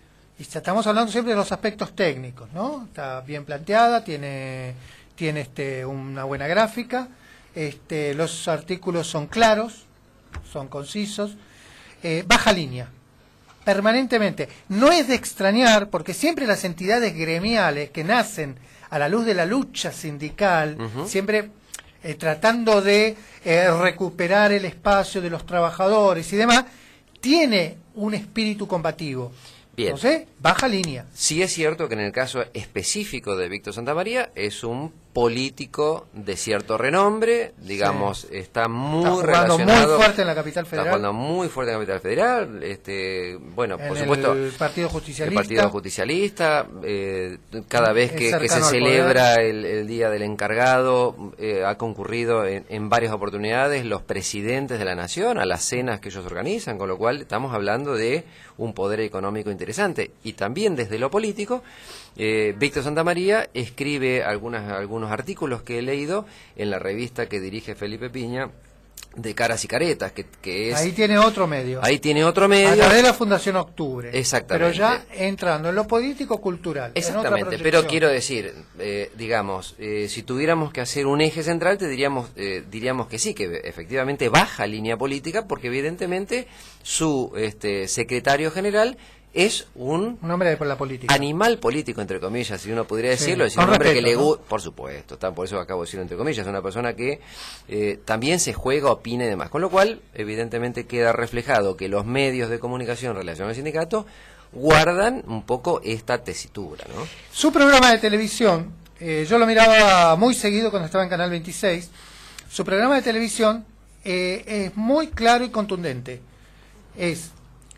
Y estamos hablando siempre de los aspectos técnicos, ¿no? Está bien planteada, tiene, tiene este, una buena gráfica, este, los artículos son claros, son concisos, eh, baja línea, permanentemente. No es de extrañar, porque siempre las entidades gremiales que nacen a la luz de la lucha sindical, uh-huh. siempre eh, tratando de eh, recuperar el espacio de los trabajadores y demás, tiene un espíritu combativo. Bien. Entonces, baja línea. Sí es cierto que en el caso específico de Víctor Santamaría es un político de cierto renombre, digamos, sí. está muy está relacionado. muy fuerte en la capital federal. Está jugando muy fuerte en la capital federal. Este, bueno, en por supuesto. El Partido Justicialista. El Partido Justicialista. Eh, cada vez que, que se celebra el, el Día del Encargado, eh, ha concurrido en, en varias oportunidades los presidentes de la Nación a las cenas que ellos organizan, con lo cual estamos hablando de un poder económico interesante. Y también desde lo político, eh, Víctor Santamaría escribe algunas, algunos artículos que he leído en la revista que dirige Felipe Piña, de Caras y Caretas, que, que es... Ahí tiene otro medio. Ahí tiene otro medio. A través de la Fundación Octubre. Exactamente. Pero ya entrando en lo político-cultural. Exactamente, pero quiero decir, eh, digamos, eh, si tuviéramos que hacer un eje central, te diríamos, eh, diríamos que sí, que efectivamente baja línea política, porque evidentemente su este, secretario general es un, un hombre por la política, animal político, entre comillas, si uno podría decirlo, sí. es un hombre respeto, que le ¿no? gusta, por supuesto, está, por eso acabo de decirlo entre comillas, es una persona que eh, también se juega, opina y demás, con lo cual evidentemente queda reflejado que los medios de comunicación en relación al sindicato guardan un poco esta tesitura, ¿no? Su programa de televisión, eh, yo lo miraba muy seguido cuando estaba en Canal veintiséis, su programa de televisión eh, es muy claro y contundente, es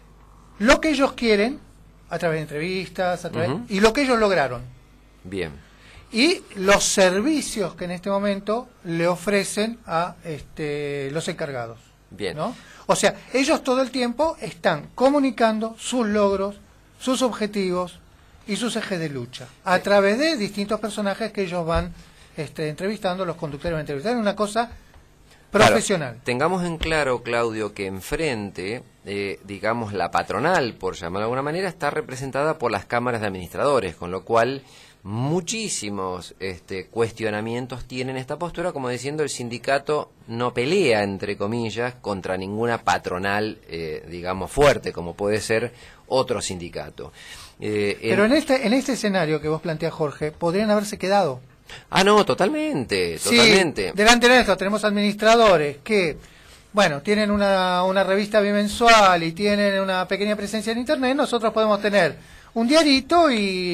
lo que ellos quieren, a través de entrevistas, a través, uh-huh. y lo que ellos lograron. Bien. Y los servicios que en este momento le ofrecen a este, los encargados. Bien. ¿No? O sea, ellos todo el tiempo están comunicando sus logros, sus objetivos y sus ejes de lucha, a sí. través de distintos personajes que ellos van este, entrevistando, los conductores van entrevistando, una cosa profesional. Claro, tengamos en claro, Claudio, que enfrente, eh, digamos, la patronal, por llamarlo de alguna manera, está representada por las cámaras de administradores, con lo cual muchísimos este, cuestionamientos tienen esta postura, como diciendo el sindicato no pelea, entre comillas, contra ninguna patronal, eh, digamos, fuerte, como puede ser otro sindicato. Eh, Pero en... en este, en este escenario que vos planteás, Jorge, podrían haberse quedado. Ah, no, totalmente, totalmente. Sí, delante de esto tenemos administradores que, bueno, tienen una, una revista bimensual y tienen una pequeña presencia en Internet. Nosotros podemos tener un diarito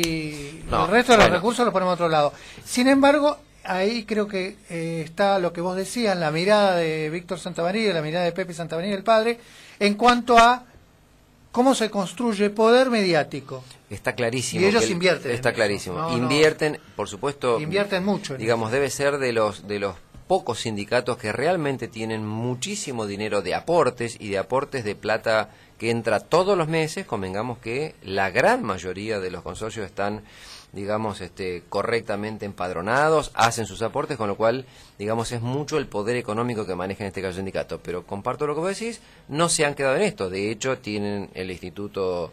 y no, el resto de bueno. los recursos los ponemos a otro lado. Sin embargo, ahí creo que eh, está lo que vos decías, la mirada de Víctor Santamaría, la mirada de Pepe Santamaría, el padre, en cuanto a cómo se construye poder mediático. Está clarísimo. Y ellos que invierten. Está clarísimo. No, invierten, no. por supuesto. Invierten mucho. Digamos, eso. debe ser de los de los pocos sindicatos que realmente tienen muchísimo dinero de aportes y de aportes de plata que entra todos los meses. Convengamos que la gran mayoría de los consorcios están, digamos, este, correctamente empadronados, hacen sus aportes, con lo cual, digamos, es mucho el poder económico que maneja en este caso el sindicato. Pero comparto lo que vos decís, no se han quedado en esto. De hecho, tienen el Instituto...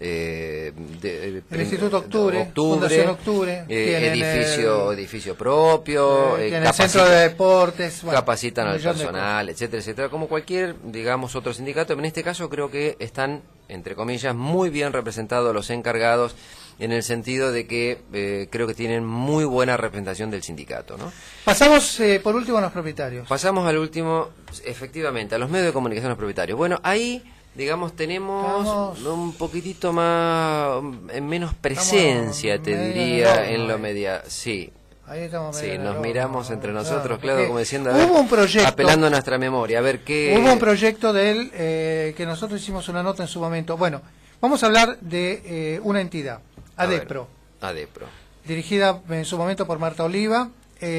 Eh, de, el Instituto Octubre, Octubre Fundación Octubre, eh, edificio el, edificio propio, eh, eh, el centro de deportes, bueno, capacitan al personal, etcétera, etcétera, como cualquier, digamos, otro sindicato. En este caso creo que están, entre comillas, muy bien representados los encargados, en el sentido de que eh, creo que tienen muy buena representación del sindicato, ¿no? Pasamos eh, por último a los propietarios. Pasamos al último, efectivamente, a los medios de comunicación, los propietarios. Bueno, ahí... digamos, tenemos Estamos... un poquitito más, en menos presencia, Estamos te diría, enorme, en lo media... Sí, ahí estamos sí, nos enorme, miramos entre claro, nosotros, claro, como diciendo, a hubo ver, un proyecto, apelando a nuestra memoria, a ver qué... Hubo un proyecto de él, eh, que nosotros hicimos una nota en su momento. Bueno, vamos a hablar de eh, una entidad, ADEPRO. A ver, ADEPRO. Dirigida en su momento por Marta Oliva,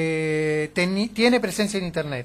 eh, ten, tiene presencia en Internet.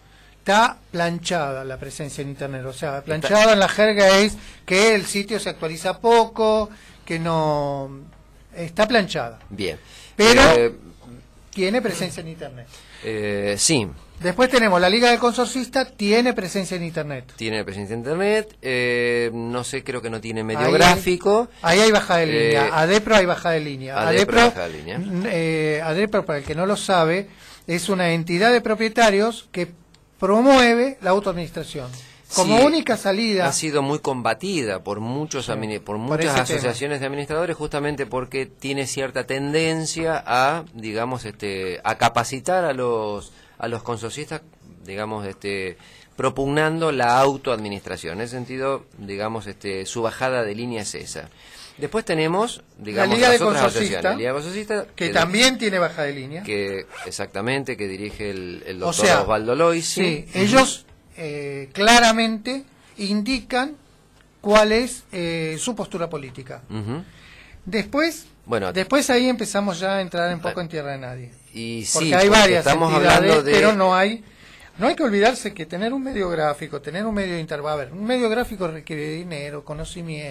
Está planchada la presencia en Internet, o sea, planchada Está... en la jerga es que el sitio se actualiza poco, que no... Está planchada. Bien. Pero eh... tiene presencia en Internet. Eh, sí. Después tenemos la Liga del Consorcista, tiene presencia en Internet. Tiene presencia en Internet, eh, no sé, creo que no tiene medio ahí gráfico. Hay, ahí hay bajada de eh, línea, ADEPRO hay bajada de línea. ADEPRO, ADEPRO, baja de línea. Eh, ADEPRO, para el que no lo sabe, es una entidad de propietarios que promueve la autoadministración como sí, única salida. Ha sido muy combatida por muchos sí, por muchas por asociaciones tema. de administradores, justamente porque tiene cierta tendencia a, digamos, este, a capacitar a los a los consorcistas, digamos, este, propugnando la autoadministración. En ese sentido, digamos, este, su bajada de línea es esa. Después tenemos, digamos, la Liga las de otras Consorcista, asociaciones. La Liga de Consorcista, que, que también tiene baja de línea. Que, exactamente, que dirige el, el doctor o sea, Osvaldo Loisi. Sí, uh-huh. ellos eh, claramente indican cuál es eh, su postura política. Uh-huh. Después, bueno, después ahí empezamos ya a entrar un poco en tierra de nadie. Y porque sí, hay porque varias estamos entidades, hablando de... pero no hay... No hay que olvidarse que tener un medio gráfico, tener un medio interno, a ver, un medio gráfico requiere dinero,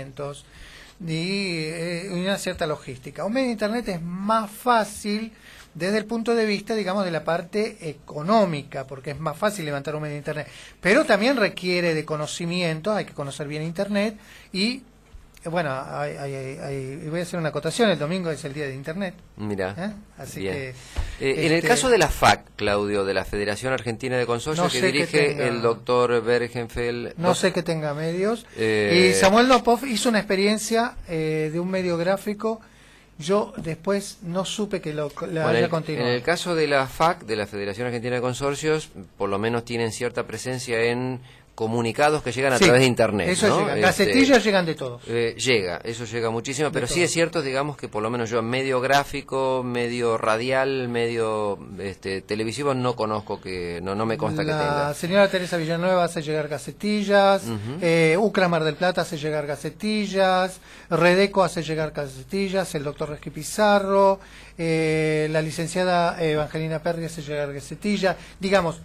conocimientos y eh, una cierta logística. Un medio de internet es más fácil desde el punto de vista, digamos, de la parte económica, porque es más fácil levantar un medio de Internet, pero también requiere de conocimiento, hay que conocer bien Internet y, bueno, hay, hay, hay, hay, voy a hacer una acotación, el domingo es el día de Internet. Mira, ¿eh? Así bien. que... Eh, este, en el caso de la F A C, Claudio, de la Federación Argentina de Consorcios, no que sé dirige que tenga, el doctor Bergenfeld... No sé que tenga medios. Eh, y Samuel Nopov hizo una experiencia eh, de un medio gráfico. Yo después no supe que lo, lo bueno, haya el, continuado. En el caso de la F A C, de la Federación Argentina de Consorcios, por lo menos tienen cierta presencia en comunicados que llegan a sí, través de Internet. Eso ¿no? llega. Este, Gacetillas llegan de todos. Eh, llega, eso llega muchísimo, De pero todo. sí es cierto, digamos, que por lo menos yo medio gráfico, medio radial, medio este, televisivo, no conozco, que no, no me consta la que tenga. La señora Teresa Villanueva hace llegar gacetillas, Uh-huh. eh, Ucra Mar del Plata hace llegar gacetillas, Redeco hace llegar gacetillas, el doctor Resqui Pizarro, eh, la licenciada Evangelina Perri hace llegar gacetillas, digamos.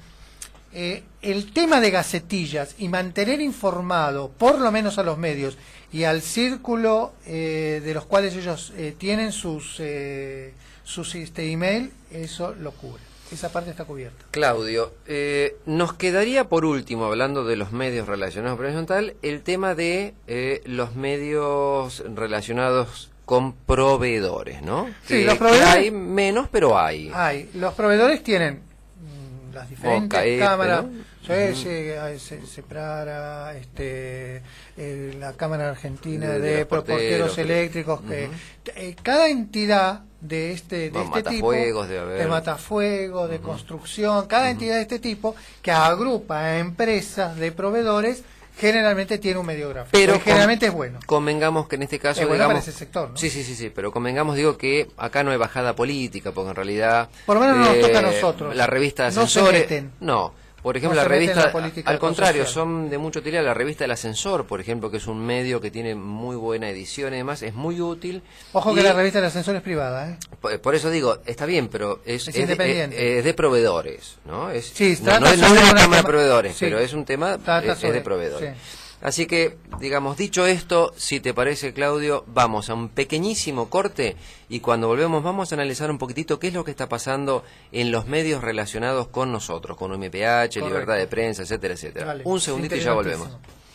Eh, el tema de gacetillas y mantener informado, por lo menos a los medios y al círculo eh, de los cuales ellos eh, tienen sus, eh, sus este, email, eso lo cubre. Esa parte está cubierta. Claudio, eh, nos quedaría por último, hablando de los medios relacionados con Horizontal, el tema de eh, los medios relacionados con proveedores, ¿no? Sí, que, los proveedores... que hay menos, pero hay. Hay. Los proveedores tienen las diferentes Boca, cámaras, ¿no? sí, Uh-huh. sí, se, Seprara, este, eh, la Cámara Argentina de, de, de de porteros porteros, eléctricos, uh-huh. que eh, cada entidad de este, de Bueno, este tipo, matafuegos de, haber. de matafuegos, de uh-huh. construcción, cada uh-huh. entidad de este tipo que agrupa a empresas de proveedores, generalmente tiene un medio gráfico. Pero con, generalmente es bueno. Convengamos que en este caso, es bueno digamos, para ese sector, ¿no? Sí, sí, sí, sí, pero convengamos, digo, que acá no hay bajada política, porque en realidad... Por lo menos no eh, nos toca a nosotros. La revista de no Ascensores... se meten. No, por ejemplo, no la revista... La al contrario, son de mucha utilidad. La revista El Ascensor, por ejemplo, que es un medio que tiene muy buena edición y demás, es muy útil. Ojo y, que la revista El Ascensor es privada, ¿eh? Por, por eso digo, está bien, pero es, es, es independiente. De, es, es de proveedores, ¿no? Es, sí, no, no, no es una una cámara de tema, proveedores, sí, pero es un tema, es, sobre, es de proveedores. Sí. Así que, digamos, dicho esto, si te parece, Claudio, vamos a un pequeñísimo corte y cuando volvemos vamos a analizar un poquitito qué es lo que está pasando en los medios relacionados con nosotros, con U M P H, Correcto. Libertad de Prensa, etcétera, etcétera. Vale. Un segundito y ya volvemos.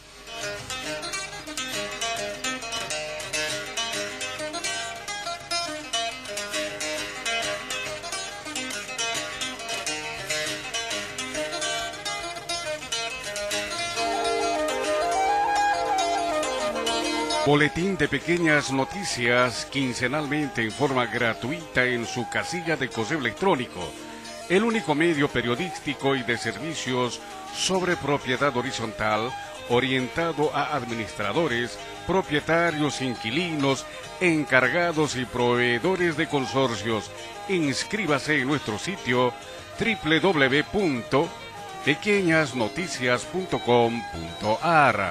Boletín de Pequeñas Noticias, quincenalmente en forma gratuita en su casilla de correo electrónico. El único medio periodístico y de servicios sobre propiedad horizontal orientado a administradores, propietarios, inquilinos, encargados y proveedores de consorcios. Inscríbase en nuestro sitio doble u doble u doble u punto pequeñas noticias punto com punto a r.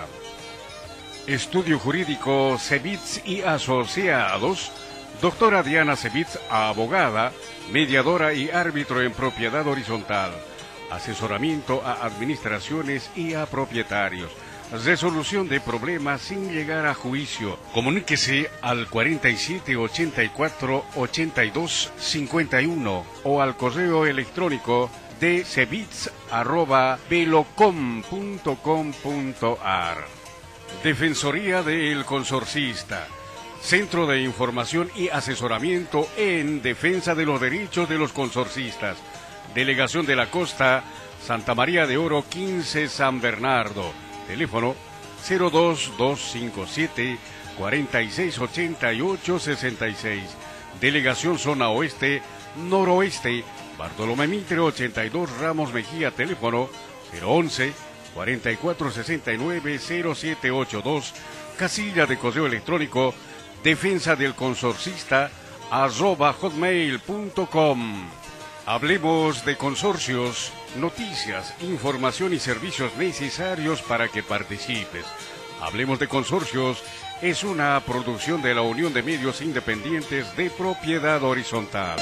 Estudio Jurídico Cebits y Asociados. Doctora Diana Cebits, abogada, mediadora y árbitro en propiedad horizontal. Asesoramiento a administraciones y a propietarios. Resolución de problemas sin llegar a juicio. Comuníquese al cuarenta y siete ochenta y cuatro ochenta y dos cincuenta y uno o al correo electrónico de cebits arroba velocom punto com punto a r. Defensoría del Consorcista. Centro de Información y Asesoramiento en defensa de los derechos de los consorcistas. Delegación de la Costa, Santa María de Oro quince San Bernardo. Teléfono cero dos dos cinco siete cuarenta y seis ochenta y ocho sesenta y seis. Delegación Zona Oeste, Noroeste, Bartolomé Mitre ochenta y dos Ramos Mejía. Teléfono cero once cuarenta y cuatro sesenta y nueve cero siete ochenta y dos. Casilla de correo electrónico defensa del consorcista arroba hotmail punto com. Hablemos de consorcios, noticias, información y servicios necesarios para que participes. Hablemos de consorcios es una producción de la Unión de Medios Independientes de Propiedad Horizontal.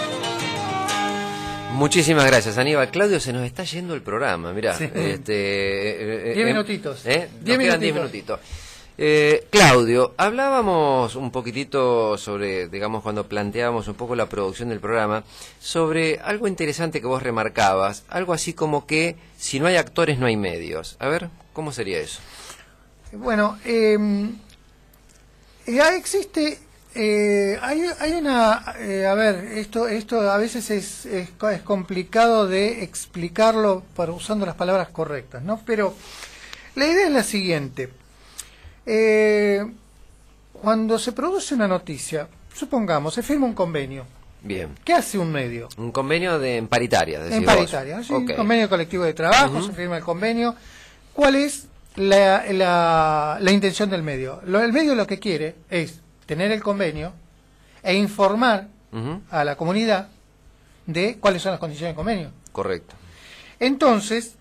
Muchísimas gracias, Aníbal. Claudio, se nos está yendo el programa, mirá. Sí. Este, diez eh, minutitos. ¿eh? Diez Nos quedan minutitos. diez minutitos. Eh, Claudio, hablábamos un poquitito sobre, digamos, cuando planteábamos un poco la producción del programa, sobre algo interesante que vos remarcabas, algo así como que si no hay actores no hay medios. A ver, ¿cómo sería eso? Bueno, eh, ya existe, eh, hay, hay una, eh, a ver, esto, esto a veces es, es, es complicado de explicarlo para, usando las palabras correctas, ¿no? Pero la idea es la siguiente. Eh, cuando se produce una noticia, supongamos, se firma un convenio. Bien. ¿Qué hace un medio? Un convenio de en paritaria, decís En paritaria, vos. ¿sí? Okay. Un convenio colectivo de trabajo, uh-huh. Se firma el convenio. ¿Cuál es la, la, la intención del medio? Lo, el medio lo que quiere es tener el convenio e informar uh-huh. a la comunidad de cuáles son las condiciones del convenio. Correcto. Entonces,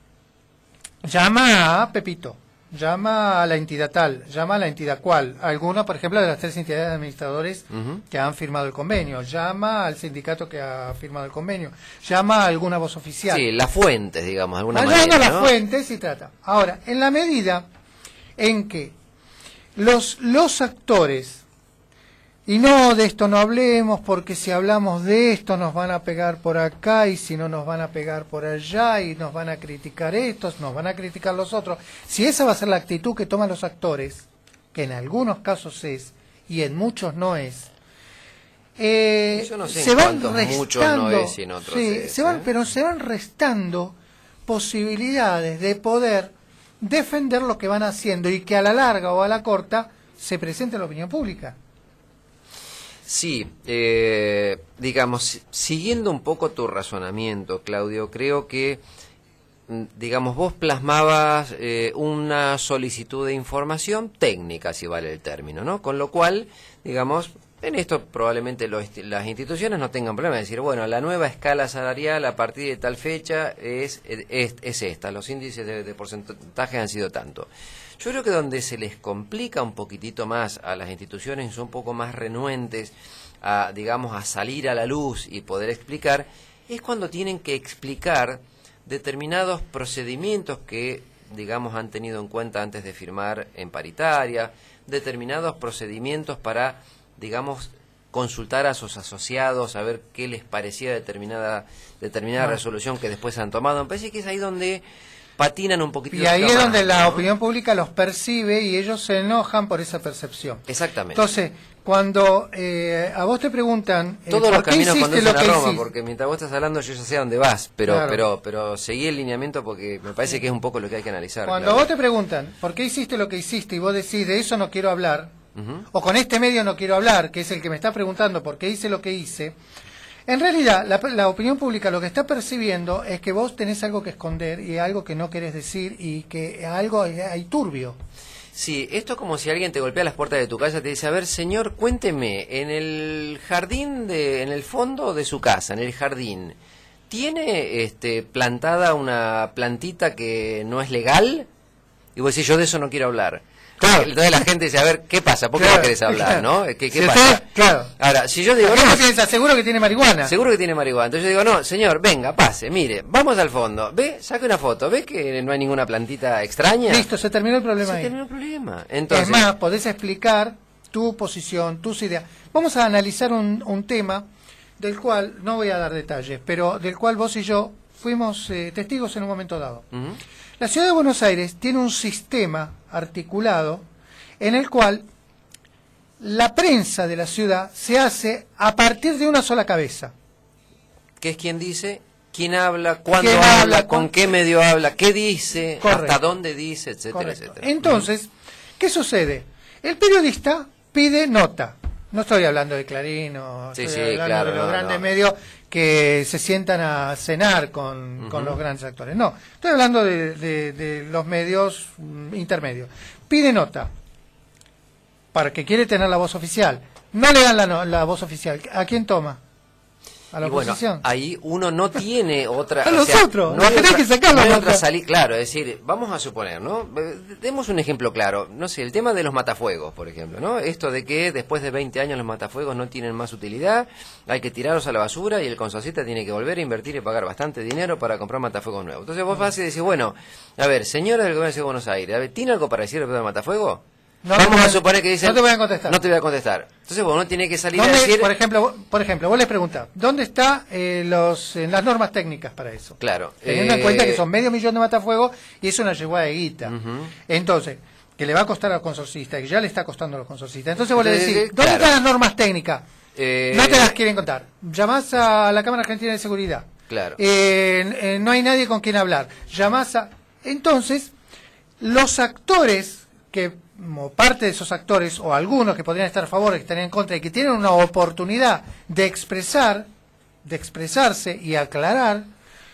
llama a Pepito, llama a la entidad tal, llama a la entidad cual, alguna, por ejemplo, de las tres entidades de administradores uh-huh. que han firmado el convenio, llama al sindicato que ha firmado el convenio, llama a alguna voz oficial. Sí, las fuentes, digamos, de alguna Llama manera, a las ¿no? fuentes y trata. Ahora, en la medida en que los, los actores, y no, de esto no hablemos, porque si hablamos de esto nos van a pegar por acá, y si no nos van a pegar por allá, y nos van a criticar estos, nos van a criticar los otros. Si esa va a ser la actitud que toman los actores, que en algunos casos es, y en muchos no es, eh, Yo no sé se en van cuántos restando, muchos no es y en otros sí, es, se van, ¿eh? pero se van restando posibilidades de poder defender lo que van haciendo, y que a la larga o a la corta se presente a la opinión pública. Sí, eh, digamos, siguiendo un poco tu razonamiento, Claudio, creo que, digamos, vos plasmabas eh, una solicitud de información técnica, si vale el término, ¿no? Con lo cual, digamos, en esto probablemente los, las instituciones no tengan problema de decir, bueno, la nueva escala salarial a partir de tal fecha es, es, es esta, los índices de, de porcentaje han sido tanto. Yo creo que donde se les complica un poquitito más a las instituciones, son un poco más renuentes a, digamos, a salir a la luz y poder explicar, es cuando tienen que explicar determinados procedimientos que, digamos, han tenido en cuenta antes de firmar en paritaria, determinados procedimientos para, digamos, consultar a sus asociados, a ver qué les parecía determinada determinada ah. resolución que después han tomado. Me parece que es ahí donde patinan un poquitito. Y ahí es donde ¿no? la opinión pública los percibe y ellos se enojan por esa percepción. Exactamente. Entonces, cuando eh, a vos te preguntan eh, todos los caminos conducen a Roma, hiciste? Porque mientras vos estás hablando yo ya sé a dónde vas, pero Claro. pero pero seguí el lineamiento porque me parece que es un poco lo que hay que analizar. Cuando claro. vos te preguntan por qué hiciste lo que hiciste y vos decís de eso no quiero hablar, uh-huh. o con este medio no quiero hablar, que es el que me está preguntando por qué hice lo que hice, en realidad la, la opinión pública lo que está percibiendo es que vos tenés algo que esconder y algo que no querés decir y que algo hay, hay turbio. Sí, esto es como si alguien te golpea las puertas de tu casa y te dice, a ver, señor, cuénteme, en el jardín, de, en el fondo de su casa, en el jardín, ¿tiene este, plantada una plantita que no es legal? Y vos decís, yo de eso no quiero hablar. Claro. Entonces la gente dice, a ver, ¿qué pasa? ¿Por qué claro, no querés hablar, claro. no? ¿Qué, qué si pasa? Usted, claro. Ahora, si yo digo, no, piensa, seguro que tiene marihuana. Seguro que tiene marihuana. Entonces yo digo, no, señor, venga, pase, mire, vamos al fondo. ¿Ve? Saque una foto. ¿Ves que no hay ninguna plantita extraña? Listo, se terminó el problema se ahí. Se terminó el problema. Entonces, es más, podés explicar tu posición, tus ideas. Vamos a analizar un, un tema del cual, no voy a dar detalles, pero del cual vos y yo fuimos eh, testigos en un momento dado. Uh-huh. La ciudad de Buenos Aires tiene un sistema articulado en el cual la prensa de la ciudad se hace a partir de una sola cabeza. ¿Qué es quien dice? ¿Quién habla? ¿Cuándo ¿Quién habla? habla? ¿Con qué medio habla? ¿Qué dice? Correcto. ¿Hasta dónde dice? Etcétera, Correcto. etcétera. Entonces, ¿qué sucede? El periodista pide nota. No estoy hablando de Clarín o sí, estoy sí, hablando claro, de los no, grandes no. medios que se sientan a cenar con, uh-huh. con los grandes actores. No, estoy hablando de, de, de los medios mm, intermedios. Pide nota para que quiere tener la voz oficial. No le dan la, no, la voz oficial. ¿A quién toma? A la y oposición. Bueno, ahí uno no tiene otra... A o nosotros, sea, no tenés que sacar la no hay nota. otra salida, claro, es decir, vamos a suponer, ¿no? Demos un ejemplo claro, no sé, el tema de los matafuegos, por ejemplo, ¿no? Esto de que después de veinte años los matafuegos no tienen más utilidad, hay que tirarlos a la basura y el consorcista tiene que volver a invertir y pagar bastante dinero para comprar matafuegos nuevos. Entonces vos vas y decís, bueno, a ver, señora del Gobierno de Buenos Aires, a ver, ¿tiene algo para decir respecto al matafuego? No Vamos te a voy- suponer que dicen... no te voy a contestar. No te voy a contestar. Entonces, bueno, uno tiene que salir a ¿Dónde, decir... por ejemplo, por ejemplo, vos les preguntás, ¿dónde está eh, los, en las normas técnicas para eso? Claro. Teniendo eh, en cuenta que son medio millón de matafuegos y es una yeguada de guita. Ujú. Entonces, que le va a costar al consorcista, que ya le está costando a los consorcistas. Entonces vos le Entonces, decís, eh, ¿dónde claro. están las normas técnicas? eh, No te las quieren contar. Llamás a la Cámara Argentina de Seguridad. Claro. Eh, eh, no hay nadie con quien hablar. Llamás a... Entonces, los actores que, como parte de esos actores, o algunos que podrían estar a favor, que estarían en contra, y que tienen una oportunidad de expresar, de expresarse y aclarar,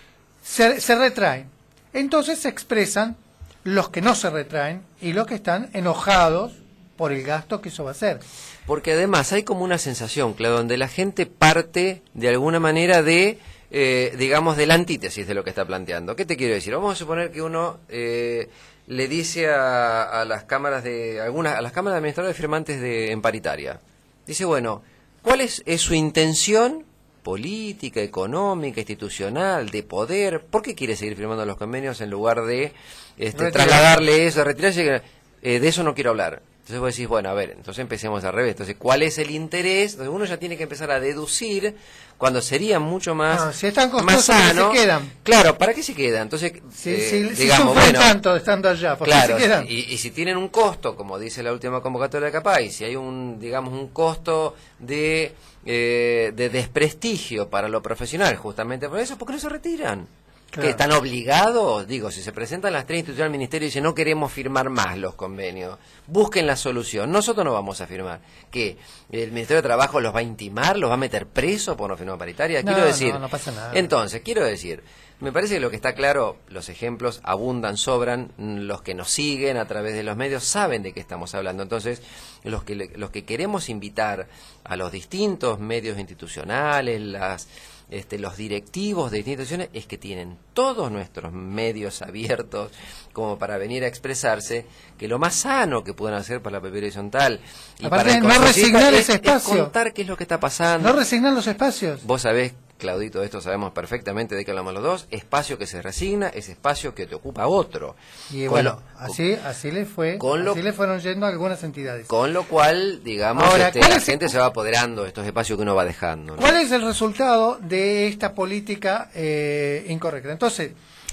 se, se retraen. Entonces se expresan los que no se retraen y los que están enojados por el gasto que eso va a hacer. Porque además hay como una sensación, claro, donde la gente parte de alguna manera de, eh, digamos, de la antítesis de lo que está planteando. ¿Qué te quiero decir? Vamos a suponer que uno eh, le dice a, a las cámaras de algunas a las cámaras de administradores firmantes de en paritaria. Dice, bueno, ¿cuál es, es su intención política, económica, institucional, de poder? ¿Por qué quiere seguir firmando los convenios en lugar de este, Retirar. trasladarle eso, retirarse? Eh, de eso no quiero hablar. Entonces vos decís, bueno, a ver, entonces empecemos al revés. Entonces, ¿cuál es el interés? Entonces uno ya tiene que empezar a deducir cuando sería mucho más, No, si es tan más costoso, ¿para qué sano. se quedan? Claro, ¿para qué se quedan? Entonces, Si, eh, si, si digamos, sufren bueno, tanto estando allá, ¿por qué claro, se quedan? y, y si tienen un costo, como dice la última convocatoria de CAPAI, si hay un, digamos, un costo de, eh, de desprestigio para lo profesional, justamente por eso, ¿por qué no se retiran? Claro. Que están obligados, digo, si se presentan las tres instituciones del ministerio y dicen no queremos firmar más los convenios, busquen la solución, nosotros no vamos a firmar. ¿Qué? ¿El Ministerio de Trabajo los va a intimar, los va a meter preso por no firmar paritaria? No, Quiero decir, no, no pasa nada. entonces, quiero decir, me parece que lo que está claro, los ejemplos abundan, sobran, los que nos siguen a través de los medios saben de qué estamos hablando. Entonces, los que, le- los que queremos invitar a los distintos medios institucionales, las, este, los directivos de instituciones, es que tienen todos nuestros medios abiertos como para venir a expresarse, que lo más sano que puedan hacer para la P P horizontal y Aparte, para el no consorcista resignar es, ese es espacio. contar qué es lo que está pasando. No resignan los espacios. Vos sabés, Claudito, esto sabemos perfectamente de qué hablamos los dos, espacio que se resigna es espacio que te ocupa otro. Y Con bueno, lo- así así le fue, con lo- así le fueron yendo algunas entidades. Con lo cual, digamos, Ahora, este, ¿cuál la es el- gente se va apoderando de estos espacios que uno va dejando, ¿no? ¿Cuál es el resultado de esta política eh, incorrecta? Entonces,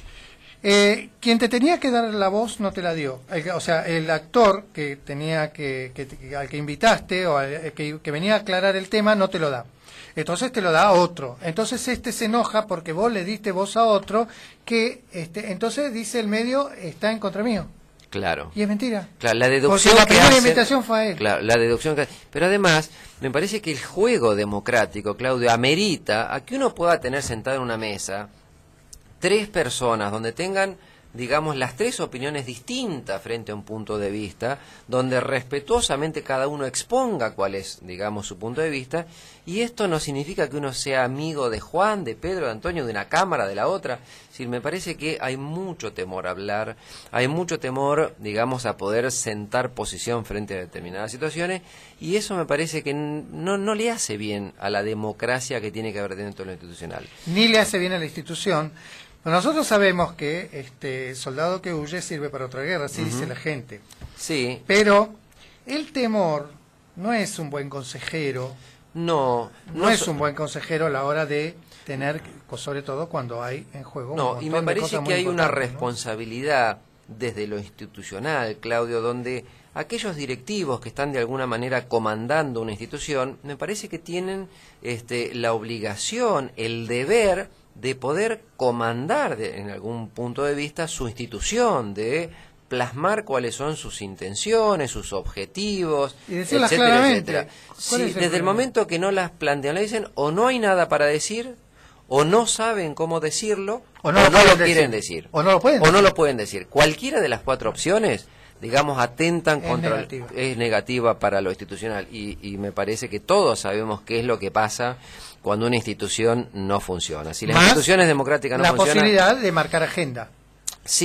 eh, quien te tenía que dar la voz no te la dio. El- o sea, el actor que tenía que, que- que- al que invitaste o al que, que venía a aclarar el tema no te lo da. Entonces te lo da otro. Entonces este se enoja porque vos le diste voz a otro que, este, entonces dice el medio está en contra mío. Claro. Y es mentira. Claro, la Porque deducción la que primera hacen- invitación fue a él. Claro, la deducción que... Pero además, me parece que el juego democrático, Claudio, amerita a que uno pueda tener sentado en una mesa tres personas donde tengan, digamos, las tres opiniones distintas frente a un punto de vista, donde respetuosamente cada uno exponga cuál es, digamos, su punto de vista, y esto no significa que uno sea amigo de Juan, de Pedro, de Antonio, de una cámara, de la otra. Es decir, me parece que hay mucho temor a hablar, hay mucho temor, digamos, a poder sentar posición frente a determinadas situaciones, y eso me parece que n- no, no le hace bien a la democracia que tiene que haber dentro de lo institucional. Ni le hace bien a la institución. Bueno, nosotros sabemos que este soldado que huye sirve para otra guerra, así dice la gente. Sí, Pero el temor no es un buen consejero, no, no, es so- un buen consejero a la hora de tener, sobre todo cuando hay en juego un No, montón y me de parece cosas que muy hay una importantes, ¿no? responsabilidad desde lo institucional, Claudio, donde aquellos directivos que están de alguna manera comandando una institución, me parece que tienen este, la obligación, el deber de poder comandar de- en algún punto de vista su institución, de plasmar cuáles son sus intenciones, sus objetivos, Y decirlas etcétera, claramente. etcétera. ¿Cuál Sí, es el desde el problema? momento que no las plantean, le dicen o no hay nada para decir, o no saben cómo decirlo, O no lo pueden lo decir. quieren decir. O no lo pueden O no decir. lo pueden decir. Cualquiera de las cuatro opciones, digamos, atentan Es contra... negativa. Es negativa para lo institucional. Y, y me parece que todos sabemos qué es lo que pasa cuando una institución no funciona. Si las Más instituciones democráticas no la funcionan... posibilidad de marcar agenda. Sí,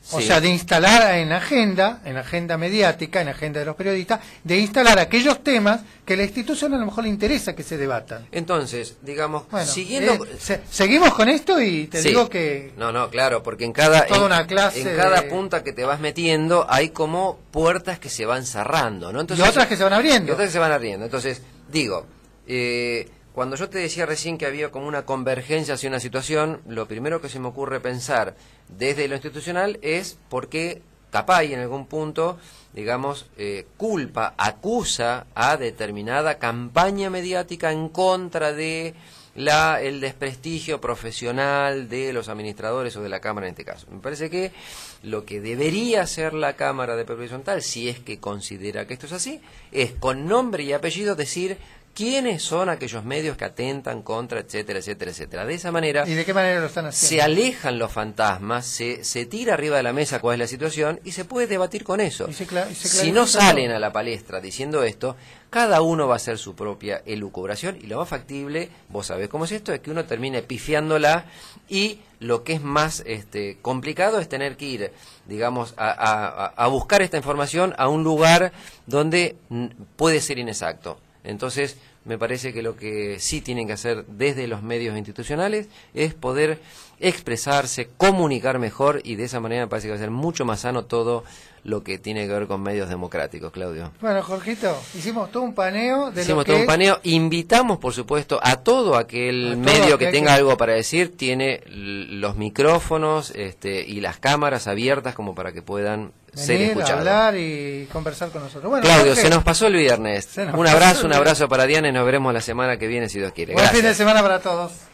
O Sí. sea, de instalar en agenda, en agenda mediática, en agenda de los periodistas, de instalar aquellos temas que a la institución a lo mejor le interesa que se debatan. Entonces, digamos, Bueno, siguiendo... eh, se- seguimos con esto y te Sí. digo que... No, no, claro, porque en cada, Toda en, una clase en cada de- punta que te vas metiendo hay como puertas que se van cerrando, ¿no? y otras que se van Y abriendo. otras que se van abriendo. Entonces, digo, eh, cuando yo te decía recién que había como una convergencia hacia una situación, lo primero que se me ocurre pensar desde lo institucional es por qué Capay en algún punto, digamos, eh, culpa, acusa a determinada campaña mediática en contra de la el desprestigio profesional de los administradores o de la Cámara en este caso. Me parece que lo que debería hacer la Cámara de Perpetuidad Horizontal, si es que considera que esto es así, es con nombre y apellido decir quiénes son aquellos medios que atentan contra, etcétera, etcétera, etcétera. De esa manera ¿Y de qué manera lo están se haciendo? alejan los fantasmas, se, se tira arriba de la mesa cuál es la situación y se puede debatir con eso. Y se cla- y se Si no clarifica salen todo. a la palestra diciendo esto, cada uno va a hacer su propia elucubración y lo más factible, vos sabés cómo es esto, es que uno termine pifiándola y lo que es más este, complicado es tener que ir, digamos, a, a, a buscar esta información a un lugar donde mm, puede ser inexacto. Entonces, me parece que lo que sí tienen que hacer desde los medios institucionales es poder expresarse, comunicar mejor y de esa manera me parece que va a ser mucho más sano todo lo que tiene que ver con medios democráticos, Claudio. Bueno, Jorgito, hicimos todo un paneo de Hicimos lo que todo un es- paneo. Invitamos, por supuesto, a todo aquel A todo medio que aquel tenga que- algo para decir. Tiene l- los micrófonos este, y las cámaras abiertas como para que puedan ser venir, escuchados. hablar y conversar con nosotros. Bueno, Claudio, Jorge, se nos pasó el viernes. Se nos Un pasó abrazo, el un viernes. abrazo para Diana y nos veremos la semana que viene si Dios quiere. buen fin de Gracias. semana para todos.